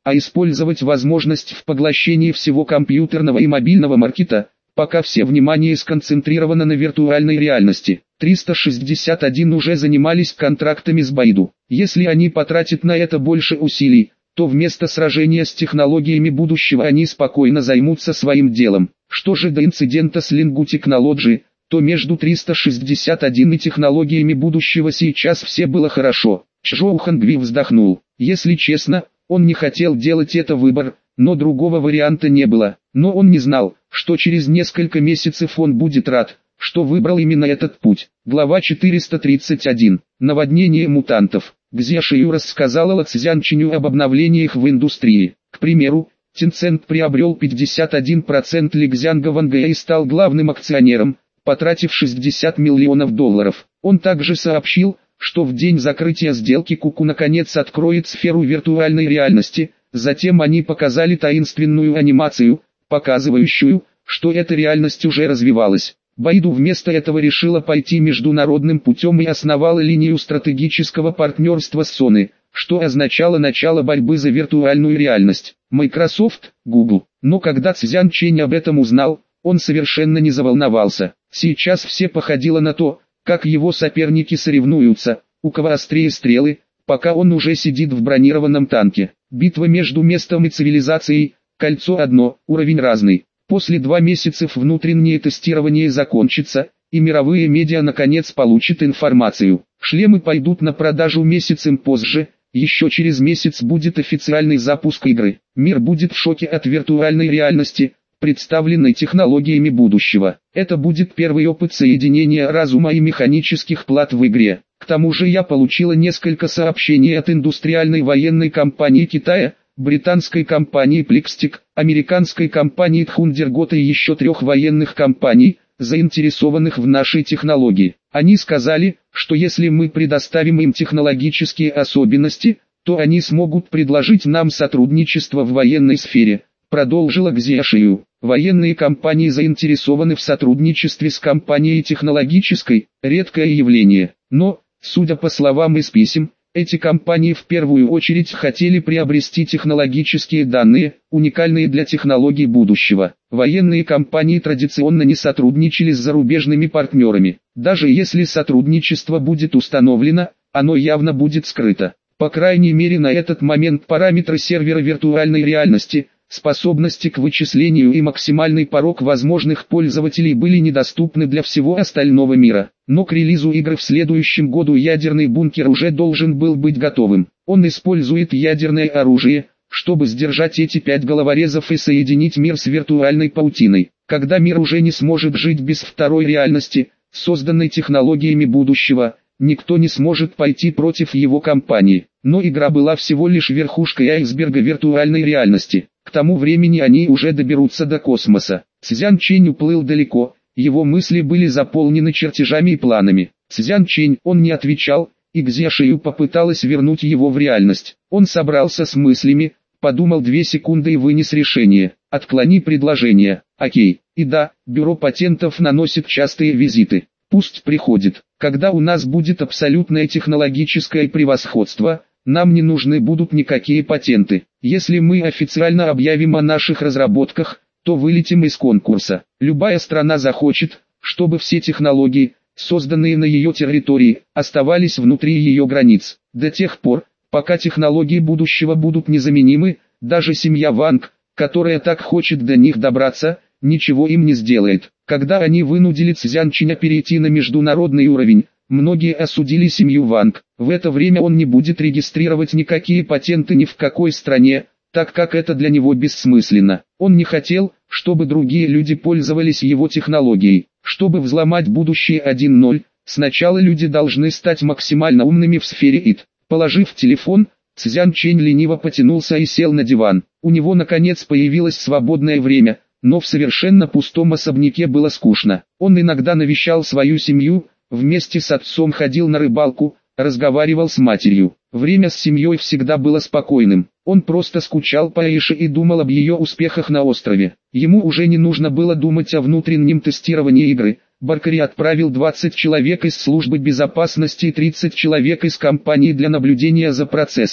а использовать возможность в поглощении всего компьютерного и мобильного маркета, пока все внимание сконцентрировано на виртуальной реальности. триста шестьдесят один уже занимались контрактами с Baidu. Если они потратят на это больше усилий, то вместо сражения с технологиями будущего они спокойно займутся своим делом. Что же до инцидента с Linggu Technology, то между триста шестьдесят один и технологиями будущего сейчас все было хорошо. Чжоу Хангви вздохнул. Если честно, он не хотел делать это выбор, но другого варианта не было. Но он не знал, что через несколько месяцев он будет рад, что выбрал именно этот путь. Глава четыреста тридцать один. Наводнение мутантов. Гзя Шию рассказала Цзянчиню об обновлениях в индустрии. К примеру, Tencent приобрел пятьдесят один процент Лигзянга Ванга и стал главным акционером, потратив шестьдесят миллионов долларов. Он также сообщил, что в день закрытия сделки Куку наконец откроет сферу виртуальной реальности. Затем они показали таинственную анимацию, показывающую, что эта реальность уже развивалась. Baidu вместо этого решила пойти международным путем и основала линию стратегического партнерства с Sony, что означало начало борьбы за виртуальную реальность. Microsoft, Google. Но когда Цзян Чэнь об этом узнал, он совершенно не заволновался. Сейчас все походило на то, как его соперники соревнуются, у кого острее стрелы, пока он уже сидит в бронированном танке. Битва между местом и цивилизацией, кольцо одно, уровень разный. После двух месяцев внутреннее тестирование закончится, и мировые медиа наконец получат информацию. Шлемы пойдут на продажу месяцем позже, еще через месяц будет официальный запуск игры. Мир будет в шоке от виртуальной реальности, представленной технологиями будущего. Это будет первый опыт соединения разума и механических плат в игре. К тому же я получила несколько сообщений от индустриальной военной компании Китая, британской компании Plixtic, американской компании Thundergot и еще трех военных компаний, заинтересованных в нашей технологии. Они сказали, что если мы предоставим им технологические особенности, то они смогут предложить нам сотрудничество в военной сфере, продолжила Гзя Шию. Военные компании заинтересованы в сотрудничестве с компанией технологической, редкое явление. Но, судя по словам из писем, эти компании в первую очередь хотели приобрести технологические данные, уникальные для технологий будущего. Военные компании традиционно не сотрудничали с зарубежными партнерами. Даже если сотрудничество будет установлено, оно явно будет скрыто. По крайней мере на этот момент параметры сервера виртуальной реальности, способности к вычислению и максимальный порог возможных пользователей были недоступны для всего остального мира. Но к релизу игры в следующем году ядерный бункер уже должен был быть готовым. Он использует ядерное оружие, чтобы сдержать эти пять головорезов и соединить мир с виртуальной паутиной. Когда мир уже не сможет жить без второй реальности, созданной технологиями будущего, никто не сможет пойти против его компании. Но игра была всего лишь верхушкой айсберга виртуальной реальности. К тому времени они уже доберутся до космоса. Цзян Чэнь уплыл далеко, его мысли были заполнены чертежами и планами. Цзян Чэнь, он не отвечал, и Гзя Шию попыталась вернуть его в реальность. Он собрался с мыслями, подумал две секунды и вынес решение. Отклони предложение. Окей. И да, бюро патентов наносит частые визиты. Пусть приходит. Когда у нас будет абсолютное технологическое превосходство, нам не нужны будут никакие патенты. Если мы официально объявим о наших разработках, то вылетим из конкурса. Любая страна захочет, чтобы все технологии, созданные на ее территории, оставались внутри ее границ. До тех пор, пока технологии будущего будут незаменимы, даже семья Ванг, которая так хочет до них добраться, ничего им не сделает. Когда они вынудили Цзян Чэня перейти на международный уровень, многие осудили семью Ванг. В это время он не будет регистрировать никакие патенты ни в какой стране, так как это для него бессмысленно. Он не хотел, чтобы другие люди пользовались его технологией. Чтобы взломать будущее один ноль, сначала люди должны стать максимально умными в сфере ай ти. Положив телефон, Цзян Чэнь лениво потянулся и сел на диван. У него наконец появилось свободное время, но в совершенно пустом особняке было скучно. Он иногда навещал свою семью, вместе с отцом ходил на рыбалку, разговаривал с матерью. Время с семьей всегда было спокойным. Он просто скучал по Эйше и думал об ее успехах на острове. Ему уже не нужно было думать о внутреннем тестировании игры. Баркари отправил двадцать человек из службы безопасности и тридцать человек из компании для наблюдения за процессом.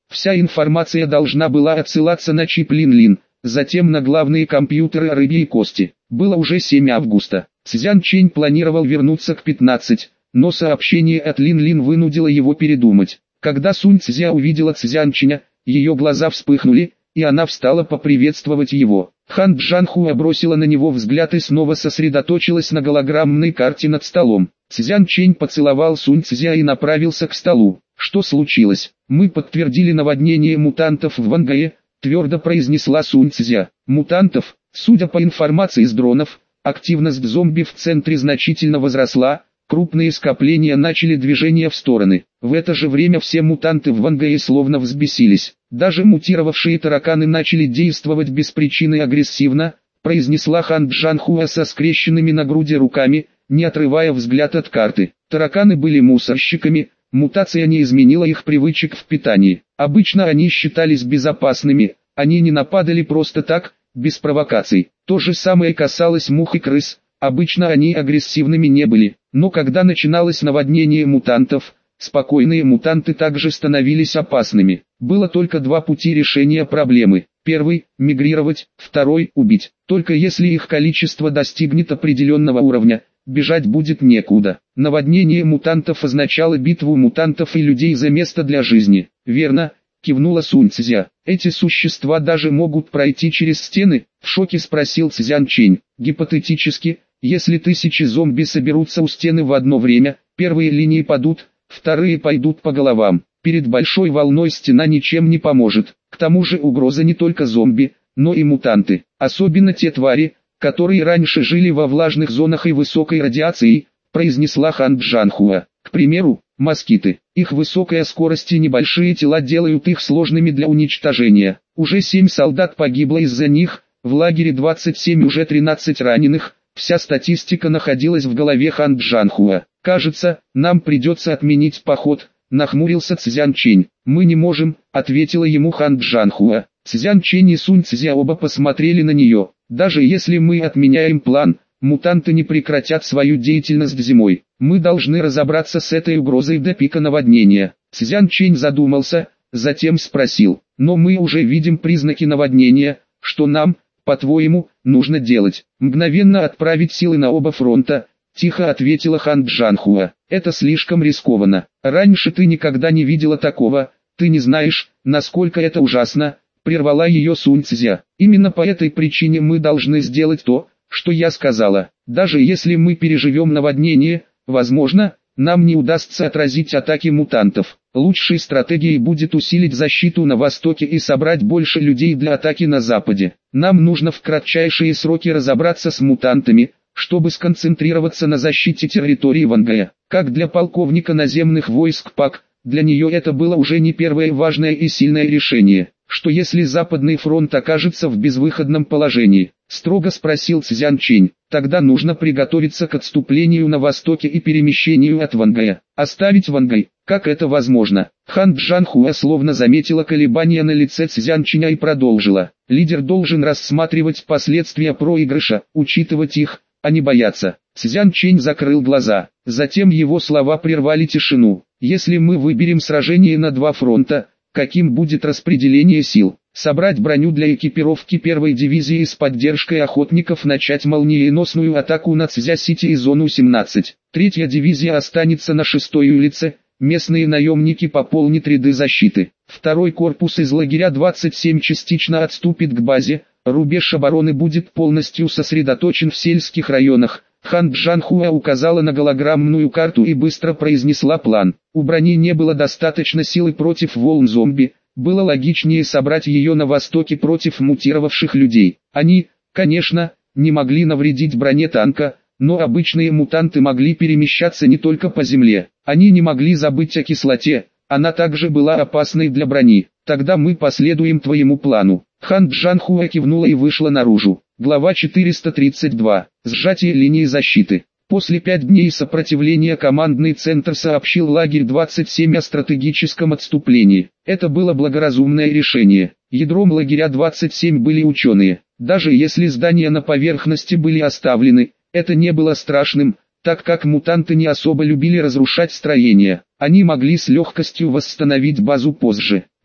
Вся информация должна была отсылаться на чип Лин-Лин, затем на главные компьютеры Рыбьей Кости. Было уже семь августа. Цзян Чэнь планировал вернуться к пятнадцати, но сообщение от Лин-Лин вынудило его передумать. Когда Сунь Цзя увидела Цзян Чэня, ее глаза вспыхнули, и она встала поприветствовать его. Хан Джанхуа бросила на него взгляд и снова сосредоточилась на голограммной карте над столом. Цзян Чэнь поцеловал Сунь Цзя и направился к столу. «Что случилось? Мы подтвердили наводнение мутантов в Вангае», твердо произнесла Сунь Цзя. «Мутантов, судя по информации с дронов, активность зомби в центре значительно возросла, крупные скопления начали движение в стороны. В это же время все мутанты в Вангае словно взбесились. Даже мутировавшие тараканы начали действовать без причины агрессивно», произнесла Хан Джанхуа со скрещенными на груди руками, не отрывая взгляд от карты. Тараканы были мусорщиками, мутация не изменила их привычек в питании. Обычно они считались безопасными, они не нападали просто так, без провокаций. То же самое касалось мух и крыс, обычно они агрессивными не были. Но когда начиналось наводнение мутантов, спокойные мутанты также становились опасными. Было только два пути решения проблемы. Первый – мигрировать, второй – убить. Только если их количество достигнет определенного уровня, бежать будет некуда. Наводнение мутантов означало битву мутантов и людей за место для жизни. «Верно», — кивнула Сунь Цзя. «Эти существа даже могут пройти через стены?» — в шоке спросил Цзян Чэнь. «Гипотетически, если тысячи зомби соберутся у стены в одно время, первые линии падут, вторые пойдут по головам. Перед большой волной стена ничем не поможет. К тому же угроза не только зомби, но и мутанты. Особенно те твари, которые раньше жили во влажных зонах и высокой радиации», произнесла Хан Джанхуа. «К примеру, москиты. Их высокая скорость и небольшие тела делают их сложными для уничтожения. Уже семь солдат погибло из-за них, в лагере двадцать семь уже тринадцать раненых». Вся статистика находилась в голове Хан Джанхуа. «Кажется, нам придется отменить поход», нахмурился Цзян Чэнь. «Мы не можем», ответила ему Хан Джанхуа. Цзян Чэнь и Сунь Цзя оба посмотрели на нее. «Даже если мы отменяем план, мутанты не прекратят свою деятельность зимой. Мы должны разобраться с этой угрозой до пика наводнения». Цзян Чэнь задумался, затем спросил: «Но мы уже видим признаки наводнения, что нам, по-твоему, нужно делать?» «Мгновенно отправить силы на оба фронта», тихо ответила Хан Джанхуа. «Это слишком рискованно. Раньше ты никогда не видела такого, ты не знаешь, насколько это ужасно», прервала ее Сунь Цзя. «Именно по этой причине мы должны сделать то, что я сказала. Даже если мы переживем наводнение, возможно, нам не удастся отразить атаки мутантов. Лучшей стратегией будет усилить защиту на востоке и собрать больше людей для атаки на западе. Нам нужно в кратчайшие сроки разобраться с мутантами, чтобы сконцентрироваться на защите территории Вангая». Как для полковника наземных войск Пак, для нее это было уже не первое важное и сильное решение. «Что если Западный фронт окажется в безвыходном положении?» — строго спросил Цзян Чэнь. «Тогда нужно приготовиться к отступлению на востоке и перемещению от Вангая. Оставить Вангай? Как это возможно?» Хан Джанхуа словно заметила колебания на лице Цзян Чэня и продолжила. «Лидер должен рассматривать последствия проигрыша, учитывать их, а не бояться». Цзян Чэнь закрыл глаза. Затем его слова прервали тишину. «Если мы выберем сражение на два фронта, каким будет распределение сил? Собрать броню для экипировки первой дивизии с поддержкой охотников, начать молниеносную атаку на Цзя-Сити и зону семнадцать. Третья дивизия останется на шестой улице, местные наемники пополнят ряды защиты. Второй корпус из лагеря двадцать семь частично отступит к базе, рубеж обороны будет полностью сосредоточен в сельских районах». Хан Джанхуа указала на голограммную карту и быстро произнесла план. У брони не было достаточно силы против волн зомби, было логичнее собрать ее на востоке против мутировавших людей. Они, конечно, не могли навредить броне танка, но обычные мутанты могли перемещаться не только по земле. Они не могли забыть о кислоте, она также была опасной для брони. «Тогда мы последуем твоему плану». Хан Джанхуа кивнула и вышла наружу. Глава четыреста тридцать два. Сжатие линии защиты. После пять дней сопротивления командный центр сообщил лагерь двадцать семь о стратегическом отступлении. Это было благоразумное решение. Ядром лагеря двадцать семь были ученые. Даже если здания на поверхности были оставлены, это не было страшным, так как мутанты не особо любили разрушать строения. Они могли с легкостью восстановить базу позже.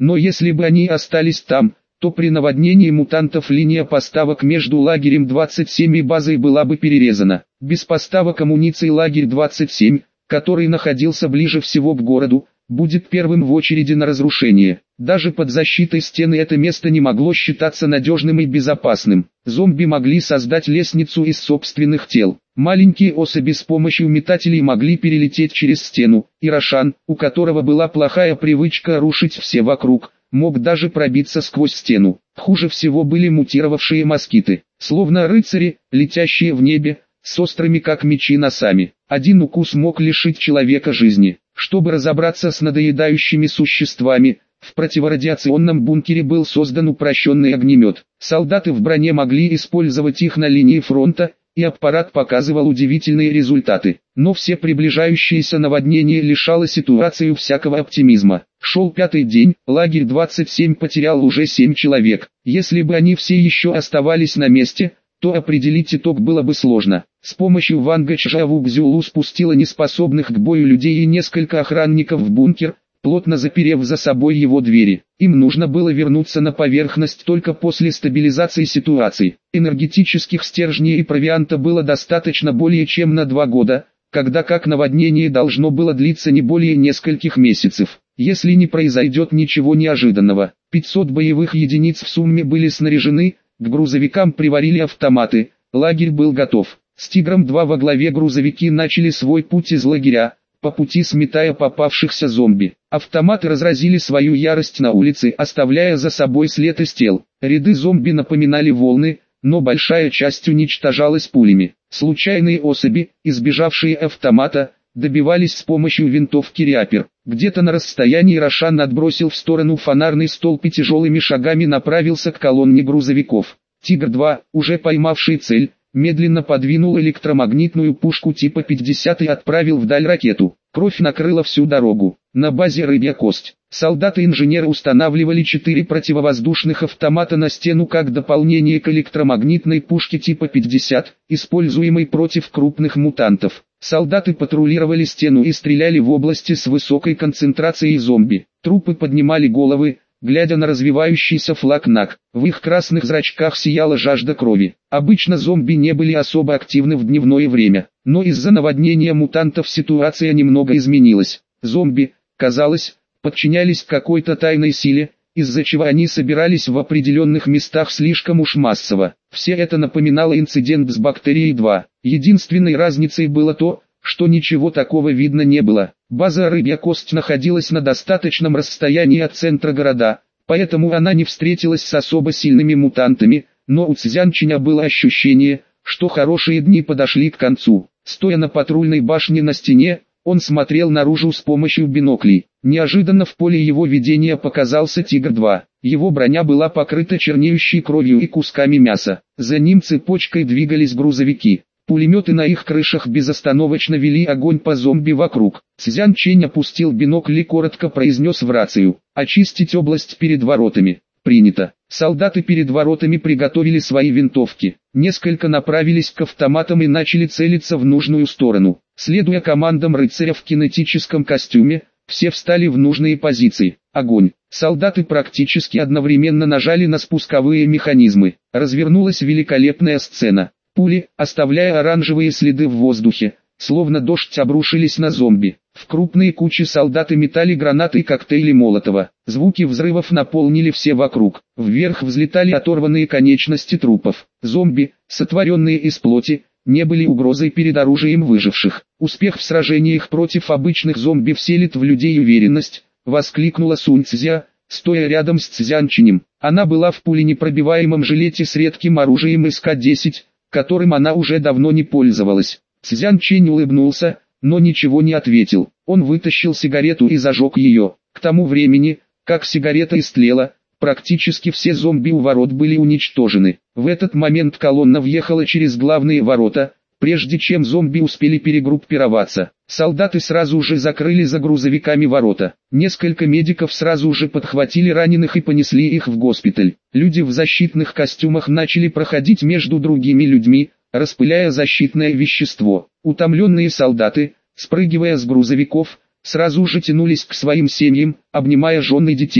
Но если бы они остались там, то при наводнении мутантов линия поставок между лагерем двадцать семь и базой была бы перерезана. Без поставок амуниции лагерь двадцать семь, который находился ближе всего к городу, будет первым в очереди на разрушение. Даже под защитой стены это место не могло считаться надежным и безопасным. Зомби могли создать лестницу из собственных тел. Маленькие особи с помощью метателей могли перелететь через стену, и Рошан, у которого была плохая привычка рушить все вокруг, мог даже пробиться сквозь стену. Хуже всего были мутировавшие москиты, словно рыцари, летящие в небе, с острыми как мечи носами. Один укус мог лишить человека жизни. Чтобы разобраться с надоедающими существами, в противорадиационном бункере был создан упрощенный огнемет. Солдаты в броне могли использовать их на линии фронта, и аппарат показывал удивительные результаты. Но все приближающееся наводнение лишало ситуацию всякого оптимизма. Шел пятый день, лагерь двадцать семь потерял уже семь человек. Если бы они все еще оставались на месте, то определить итог было бы сложно. С помощью Ванга Чжавугзюлу спустила неспособных к бою людей и несколько охранников в бункер, плотно заперев за собой его двери. Им нужно было вернуться на поверхность только после стабилизации ситуации. Энергетических стержней и провианта было достаточно более чем на два года, когда как наводнение должно было длиться не более нескольких месяцев. Если не произойдет ничего неожиданного, пятьсот боевых единиц в сумме были снаряжены, к грузовикам приварили автоматы, лагерь был готов. С Тигром два во главе грузовики начали свой путь из лагеря, по пути сметая попавшихся зомби. Автоматы разразили свою ярость на улице, оставляя за собой след из тел. Ряды зомби напоминали волны, но большая часть уничтожалась пулями. Случайные особи, избежавшие автомата, добивались с помощью винтовки Ряпер. Где-то на расстоянии Рошан отбросил в сторону фонарный столб и тяжелыми шагами направился к колонне грузовиков. Тигр-два, уже поймавший цель, медленно подвинул электромагнитную пушку типа пятьдесят и отправил вдаль ракету. Кровь накрыла всю дорогу. На базе «Рыбья кость» солдаты-инженеры устанавливали четыре противовоздушных автомата на стену как дополнение к электромагнитной пушке типа пятьдесят, используемой против крупных мутантов. Солдаты патрулировали стену и стреляли в области с высокой концентрацией зомби. Трупы поднимали головы, глядя на развивающийся флаг НАК. В их красных зрачках сияла жажда крови. Обычно зомби не были особо активны в дневное время, но из-за наводнения мутантов ситуация немного изменилась. Зомби, казалось, подчинялись какой-то тайной силе, из-за чего они собирались в определенных местах слишком уж массово. Все это напоминало инцидент с бактерией два. Единственной разницей было то, что ничего такого видно не было. База «Рыбья кость» находилась на достаточном расстоянии от центра города, поэтому она не встретилась с особо сильными мутантами, но у Цзянчиня было ощущение, что хорошие дни подошли к концу. Стоя на патрульной башне на стене, он смотрел наружу с помощью биноклей. Неожиданно в поле его видения показался Тигр-два. Его броня была покрыта чернеющей кровью и кусками мяса. За ним цепочкой двигались грузовики. Пулеметы на их крышах безостановочно вели огонь по зомби вокруг. Цзян Чэнь опустил бинокль и коротко произнес в рацию: «Очистить область перед воротами». «Принято». Солдаты перед воротами приготовили свои винтовки. Несколько направились к автоматам и начали целиться в нужную сторону. Следуя командам рыцаря в кинетическом костюме, все встали в нужные позиции. Огонь. Солдаты практически одновременно нажали на спусковые механизмы. Развернулась великолепная сцена. Пули, оставляя оранжевые следы в воздухе, словно дождь, обрушились на зомби. В крупные кучи солдаты метали гранаты и коктейли Молотова. Звуки взрывов наполнили все вокруг. Вверх взлетали оторванные конечности трупов. Зомби, сотворенные из плоти, не были угрозой перед оружием выживших. Успех в сражениях против обычных зомби вселит в людей уверенность, воскликнула Сунь Цзя, стоя рядом с Цзянчинем. Она была в пуленепробиваемом жилете с редким оружием эс ка десять, которым она уже давно не пользовалась. Цзян Чэнь улыбнулся, но ничего не ответил. Он вытащил сигарету и зажег ее. К тому времени, как сигарета истлела, практически все зомби у ворот были уничтожены. В этот момент колонна въехала через главные ворота, прежде чем зомби успели перегруппироваться. Солдаты сразу же закрыли за грузовиками ворота. Несколько медиков сразу же подхватили раненых и понесли их в госпиталь. Люди в защитных костюмах начали проходить между другими людьми, распыляя защитное вещество. Утомленные солдаты, спрыгивая с грузовиков, сразу же тянулись к своим семьям, обнимая жен и детей.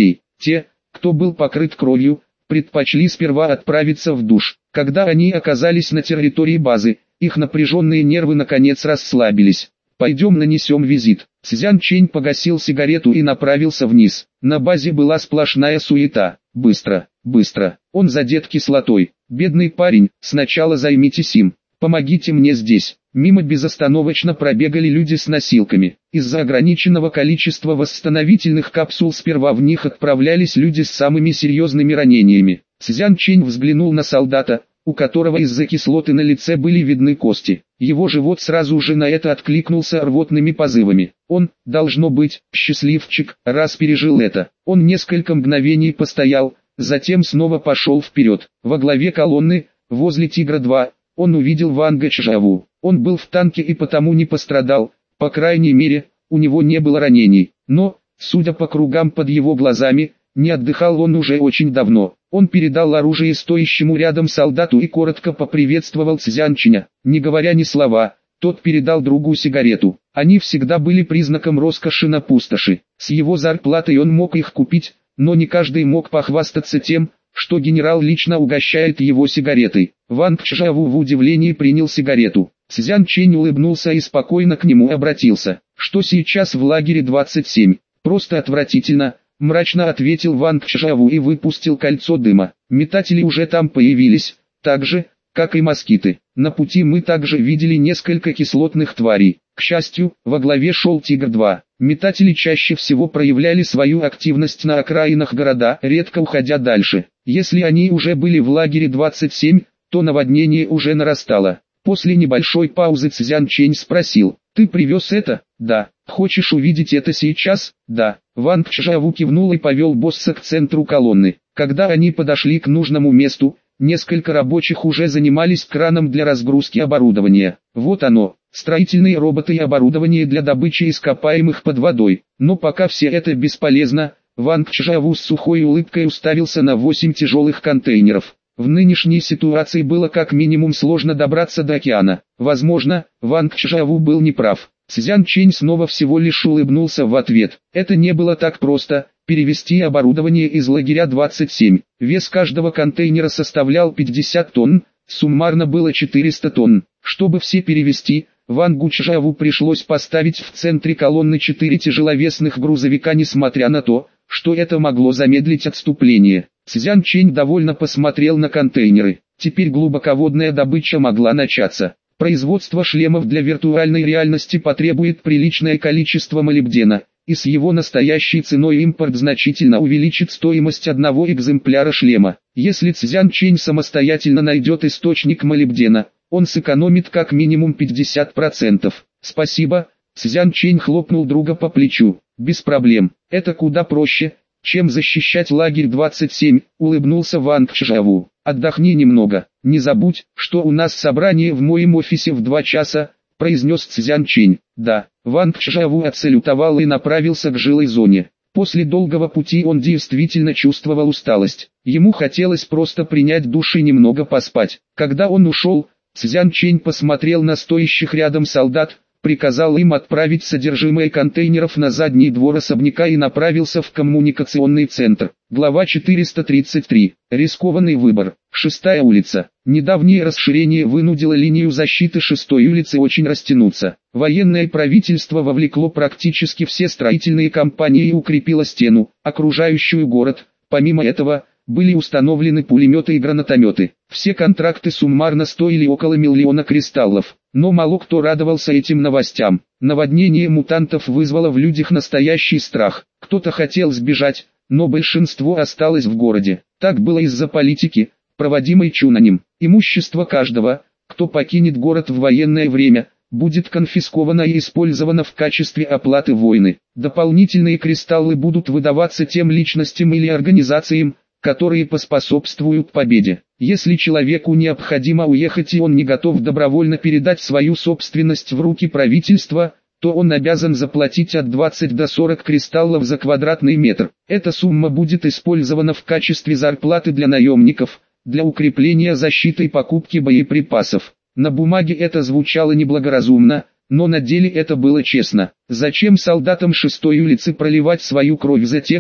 Те, кто был покрыт кровью, предпочли сперва отправиться в душ. Когда они оказались на территории базы, их напряженные нервы наконец расслабились. «Пойдем нанесем визит». Цзян Чэнь погасил сигарету и направился вниз. На базе была сплошная суета. Быстро, быстро. Он задет кислотой. Бедный парень, сначала займитесь им. Помогите мне здесь. Мимо безостановочно пробегали люди с носилками. Из-за ограниченного количества восстановительных капсул сперва в них отправлялись люди с самыми серьезными ранениями. Цзян Чэнь взглянул на солдата, у которого из-за кислоты на лице были видны кости. Его живот сразу же на это откликнулся рвотными позывами. Он, должно быть, счастливчик, раз пережил это. Он несколько мгновений постоял, затем снова пошел вперед. Во главе колонны, возле Тигра-два, он увидел Ванга Чжаву. Он был в танке и потому не пострадал, по крайней мере, у него не было ранений. Но, судя по кругам под его глазами, не отдыхал он уже очень давно. Он передал оружие стоящему рядом солдату и коротко поприветствовал Цзян Чэня. Не говоря ни слова, тот передал другу сигарету. Они всегда были признаком роскоши на пустоши. С его зарплатой он мог их купить, но не каждый мог похвастаться тем, что генерал лично угощает его сигаретой. Ванг Чжаву в удивлении принял сигарету. Цзян Чэнь улыбнулся и спокойно к нему обратился. «Что сейчас в лагере двадцать семь? Просто отвратительно», — мрачно ответил Ванг Чжаву и выпустил кольцо дыма. «Метатели уже там появились, так же, как и москиты. На пути мы также видели несколько кислотных тварей. К счастью, во главе шел Тигр-два. Метатели чаще всего проявляли свою активность на окраинах города, редко уходя дальше. Если они уже были в лагере двадцать семь, то наводнение уже нарастало». После небольшой паузы Цзян Чэнь спросил: «Ты привез это?» «Да». «Хочешь увидеть это сейчас?» «Да». Ванг Чжаву кивнул и повел босса к центру колонны. Когда они подошли к нужному месту, несколько рабочих уже занимались краном для разгрузки оборудования. Вот оно, строительные роботы и оборудование для добычи ископаемых под водой. Но пока все это бесполезно, Ванг Чжаву с сухой улыбкой уставился на восемь тяжелых контейнеров. В нынешней ситуации было как минимум сложно добраться до океана. Возможно, Ванг Чжаву был неправ. Цзян Чэнь снова всего лишь улыбнулся в ответ. Это не было так просто. Перевести оборудование из лагеря двадцать семь. Вес каждого контейнера составлял пятьдесят тонн, суммарно было четыреста тонн. Чтобы все перевести, Вангу Чжаву пришлось поставить в центре колонны четыре тяжеловесных грузовика, несмотря на то, что это могло замедлить отступление. Цзян Чэнь довольно посмотрел на контейнеры. Теперь глубоководная добыча могла начаться. Производство шлемов для виртуальной реальности потребует приличное количество молибдена, и с его настоящей ценой импорт значительно увеличит стоимость одного экземпляра шлема. Если Цзян Чэнь самостоятельно найдет источник молибдена, он сэкономит как минимум пятьдесят процентов. «Спасибо», — Цзян Чэнь хлопнул друга по плечу. «Без проблем, это куда проще, чем защищать лагерь двадцать семь», — улыбнулся Ванг Чжаву. «Отдохни немного, не забудь, что у нас собрание в моем офисе в два часа», — произнес Цзян Чэнь. «Да». Ванг Чжаву отсалютовал и направился к жилой зоне. После долгого пути он действительно чувствовал усталость. Ему хотелось просто принять душ и немного поспать. Когда он ушел, Цзян Чэнь посмотрел на стоящих рядом солдат, приказал им отправить содержимое контейнеров на задний двор особняка и направился в коммуникационный центр. Глава четыреста тридцать три. Рискованный выбор. Шестая улица. Недавнее расширение вынудило линию защиты шестой улицы очень растянуться. Военное правительство вовлекло практически все строительные компании и укрепило стену, окружающую город. Помимо этого, были установлены пулеметы и гранатометы. Все контракты суммарно стоили около миллиона кристаллов. Но мало кто радовался этим новостям. Наводнение мутантов вызвало в людях настоящий страх. Кто-то хотел сбежать, но большинство осталось в городе. Так было из-за политики, проводимой Чунанем. Имущество каждого, кто покинет город в военное время, будет конфисковано и использовано в качестве оплаты войны. Дополнительные кристаллы будут выдаваться тем личностям или организациям, которые поспособствуют победе. Если человеку необходимо уехать и он не готов добровольно передать свою собственность в руки правительства, то он обязан заплатить от двадцати до сорока кристаллов за квадратный метр. Эта сумма будет использована в качестве зарплаты для наемников, для укрепления защиты и покупки боеприпасов. На бумаге это звучало неблагоразумно, но на деле это было честно. Зачем солдатам шестой улицы проливать свою кровь за тех,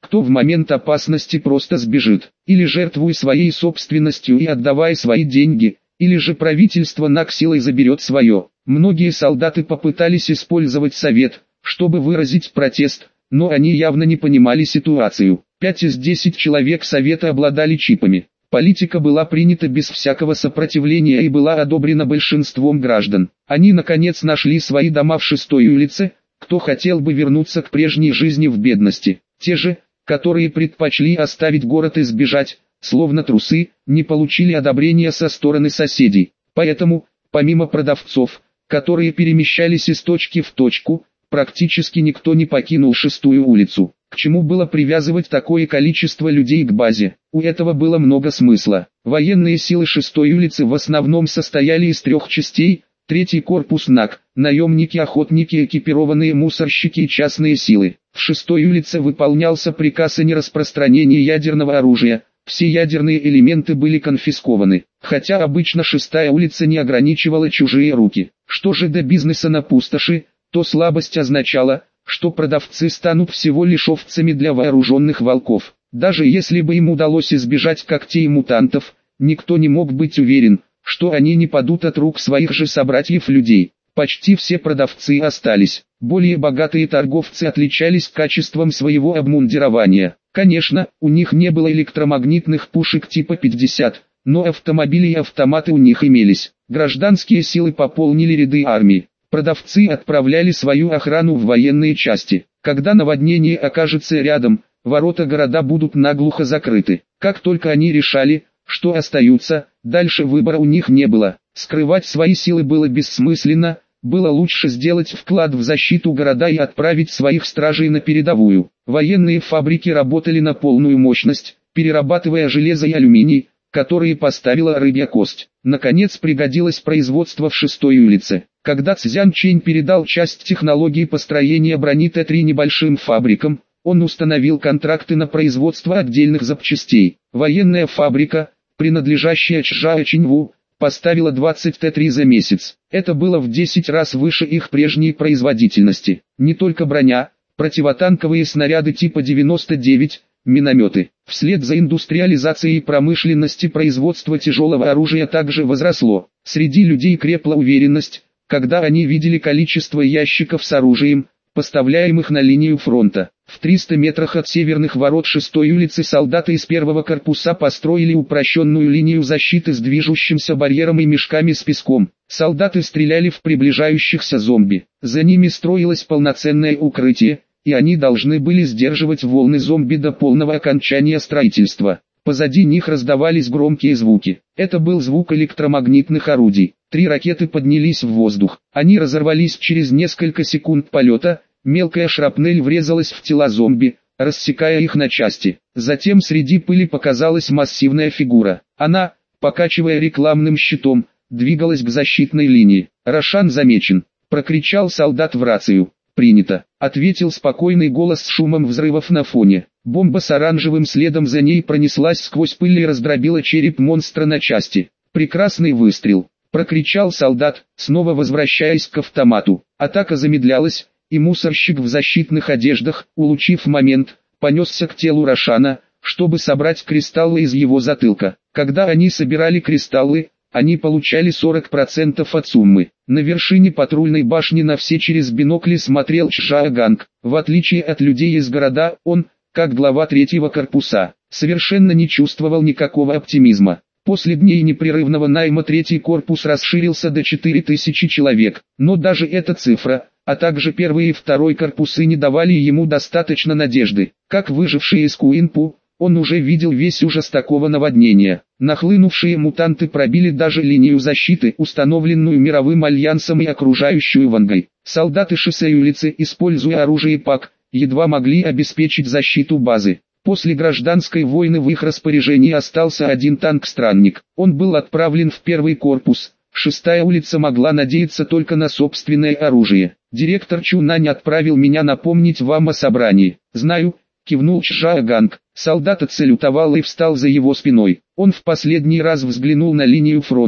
кто в момент опасности просто сбежит, или жертвуя своей собственностью и отдавая свои деньги, или же правительство силой заберет свое. Многие солдаты попытались использовать совет, чтобы выразить протест, но они явно не понимали ситуацию. Пять из десяти человек совета обладали чипами. Политика была принята без всякого сопротивления и была одобрена большинством граждан. Они наконец нашли свои дома в шестой улице, кто хотел бы вернуться к прежней жизни в бедности. Те же, которые предпочли оставить город и сбежать, словно трусы, не получили одобрения со стороны соседей. Поэтому, помимо продавцов, которые перемещались из точки в точку, практически никто не покинул шестую улицу. К чему было привязывать такое количество людей к базе? У этого было много смысла. Военные силы шестой улицы в основном состояли из трех частей: третий корпус НАК, наемники, охотники, экипированные мусорщики и частные силы. В шестой улице выполнялся приказ о нераспространении ядерного оружия. Все ядерные элементы были конфискованы, хотя обычно шестая улица не ограничивала чужие руки. Что же до бизнеса на пустоши, то слабость означала, что продавцы станут всего лишь овцами для вооруженных волков. Даже если бы им удалось избежать когтей мутантов, никто не мог быть уверен, что они не падут от рук своих же собратьев-людей. Почти все продавцы остались. Более богатые торговцы отличались качеством своего обмундирования. Конечно, у них не было электромагнитных пушек типа пятьдесят, но автомобили и автоматы у них имелись. Гражданские силы пополнили ряды армии. Продавцы отправляли свою охрану в военные части. Когда наводнение окажется рядом, ворота города будут наглухо закрыты. Как только они решали, что остаются, дальше выбора у них не было. Скрывать свои силы было бессмысленно, было лучше сделать вклад в защиту города и отправить своих стражей на передовую. Военные фабрики работали на полную мощность, перерабатывая железо и алюминий, которые поставила рыбья кость. Наконец пригодилось производство в шестой улице. Когда Цзян Чэнь передал часть технологии построения брони Т три небольшим фабрикам, он установил контракты на производство отдельных запчастей. Военная фабрика, принадлежащая Чжао Чиньву, поставила двадцать Т три за месяц. Это было в десять раз выше их прежней производительности. Не только броня, противотанковые снаряды типа девяносто девять, минометы. Вслед за индустриализацией промышленности производство тяжелого оружия также возросло. Среди людей крепла уверенность, когда они видели количество ящиков с оружием, поставляемых на линию фронта. В триста метрах от северных ворот шестой улицы солдаты из первого корпуса построили упрощенную линию защиты с движущимся барьером и мешками с песком. Солдаты стреляли в приближающихся зомби. За ними строилось полноценное укрытие, и они должны были сдерживать волны зомби до полного окончания строительства. Позади них раздавались громкие звуки. Это был звук электромагнитных орудий. Три ракеты поднялись в воздух. Они разорвались через несколько секунд полета. Мелкая шрапнель врезалась в тела зомби, рассекая их на части. Затем среди пыли показалась массивная фигура. Она, покачивая рекламным щитом, двигалась к защитной линии. «Рошан замечен», — прокричал солдат в рацию. «Принято», — ответил спокойный голос с шумом взрывов на фоне. Бомба с оранжевым следом за ней пронеслась сквозь пыль и раздробила череп монстра на части. «Прекрасный выстрел», — прокричал солдат, снова возвращаясь к автомату. Атака замедлялась, и мусорщик в защитных одеждах, улучив момент, понесся к телу Рошана, чтобы собрать кристаллы из его затылка. Когда они собирали кристаллы, они получали сорок процентов от суммы. На вершине патрульной башни на все через бинокли смотрел Чжао Ганг. В отличие от людей из города, он, как глава третьего корпуса, совершенно не чувствовал никакого оптимизма. После дней непрерывного найма третий корпус расширился до четыре тысячи человек, но даже эта цифра, а также первый и второй корпусы не давали ему достаточно надежды. Как выживший из Куинпу, он уже видел весь ужас такого наводнения. Нахлынувшие мутанты пробили даже линию защиты, установленную мировым альянсом и окружающую Вангой. Солдаты шоссе улицы, используя оружие ПАК, едва могли обеспечить защиту базы. После гражданской войны в их распоряжении остался один танк-странник. Он был отправлен в первый корпус. Шестая улица могла надеяться только на собственное оружие. Директор Чунань отправил меня напомнить вам о собрании. Знаю, кивнул Чжао Ганг. Солдат отсалютовал и встал за его спиной. Он в последний раз взглянул на линию фронта,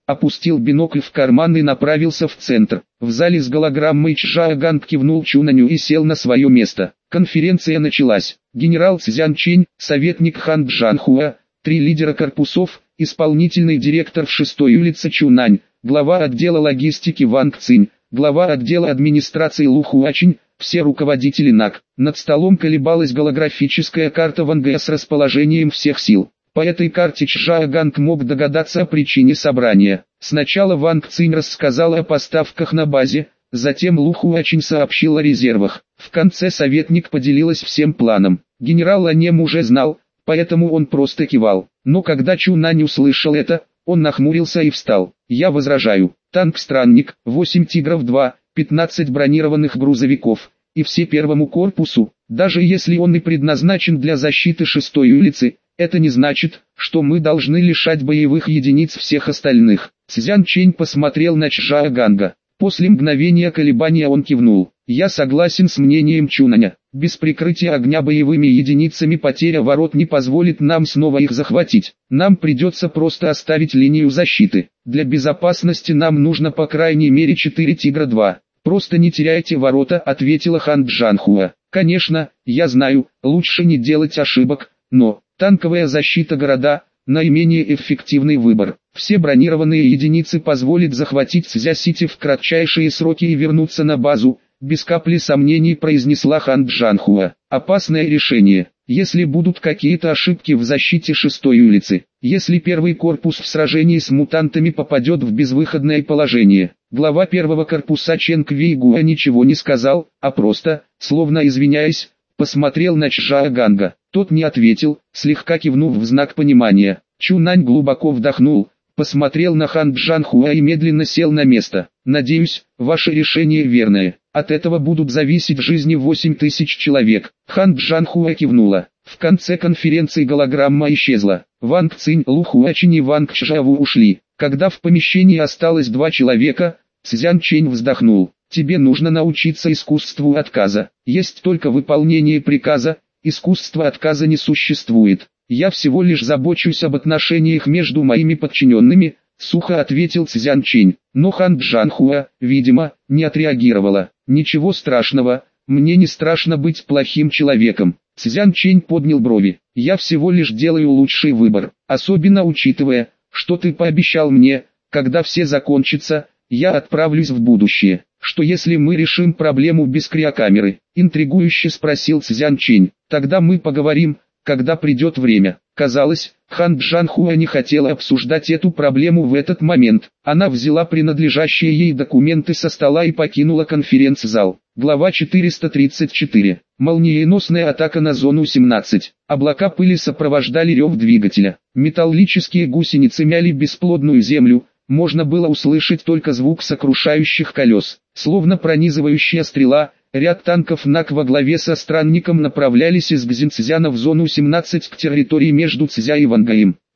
опустил бинокль в карман и направился в центр. В зале с голограммой Чжаоганг кивнул Чунаню и сел на свое место. Конференция началась. Генерал Цзян Чэнь, советник Хан Джанхуа, три лидера корпусов, исполнительный директор в шестой улице Чунань, глава отдела логистики Ванг Цинь, глава отдела администрации Лу Хуачинь, все руководители НАК. Над столом колебалась голографическая карта Ванга с расположением всех сил. По этой карте Чжаоганг мог догадаться о причине собрания. Сначала Ванг Цинь рассказал о поставках на базе, затем Лу Хуачинь сообщил о резервах. В конце советник поделилась всем планом. Генерал о нем уже знал, поэтому он просто кивал. Но когда Чунань услышал это, он нахмурился и встал. «Я возражаю. Танк-странник, восемь Тигров-два, пятнадцать бронированных грузовиков, и все первому корпусу, даже если он и предназначен для защиты шестой улицы, это не значит, что мы должны лишать боевых единиц всех остальных». Цзян Чэнь посмотрел на Чжаоганга. После мгновения колебания он кивнул. «Я согласен с мнением Чунаня. Без прикрытия огня боевыми единицами потеря ворот не позволит нам снова их захватить. Нам придется просто оставить линию защиты. Для безопасности нам нужно по крайней мере четыре Тигра-два. Просто не теряйте ворота», — ответила Хан Джанхуа. «Конечно, я знаю, лучше не делать ошибок, но танковая защита города — наименее эффективный выбор. Все бронированные единицы позволят захватить Цзя-Сити в кратчайшие сроки и вернуться на базу», — без капли сомнений произнесла Хан Джанхуа. «Опасное решение. Если будут какие-то ошибки в защите шестой улицы, если первый корпус в сражении с мутантами попадет в безвыходное положение». Глава первого корпуса Чен Квейгуа ничего не сказал, а просто, словно извиняясь, посмотрел на Чжаоганга. Тот не ответил, слегка кивнув в знак понимания. Чунань глубоко вдохнул, посмотрел на Хан Джанхуа и медленно сел на место. «Надеюсь, ваше решение верное. От этого будут зависеть жизни восемь тысяч человек». Хан Джанхуа кивнула. В конце конференции голограмма исчезла. Ванг Цинь, Лу Хуачинь и Ванг Чжаову ушли. Когда в помещении осталось два человека, Цзян Чэнь вздохнул. «Тебе нужно научиться искусству отказа. Есть только выполнение приказа, искусства отказа не существует. Я всего лишь забочусь об отношениях между моими подчиненными», — сухо ответил Цзян Чэнь. Но Хан Джанхуа, видимо, не отреагировала. «Ничего страшного, мне не страшно быть плохим человеком». Цзян Чэнь поднял брови. «Я всего лишь делаю лучший выбор, особенно учитывая, что ты пообещал мне, когда все закончится, я отправлюсь в будущее. Что если мы решим проблему без криокамеры?» — интригующе спросил Цзян Чэнь. «Тогда мы поговорим, когда придет время». Казалось, Хан Джанхуа не хотела обсуждать эту проблему в этот момент. Она взяла принадлежащие ей документы со стола и покинула конференц-зал. Глава четыреста тридцать четыре. Молниеносная атака на зону семнадцать. Облака пыли сопровождали рев двигателя. Металлические гусеницы мяли бесплодную землю. Можно было услышать только звук сокрушающих колес. Словно пронизывающая стрела, ряд танков НАК во главе со странником направлялись из Гзинцзяна в зону семнадцать к территории между Цзя и Вангаем.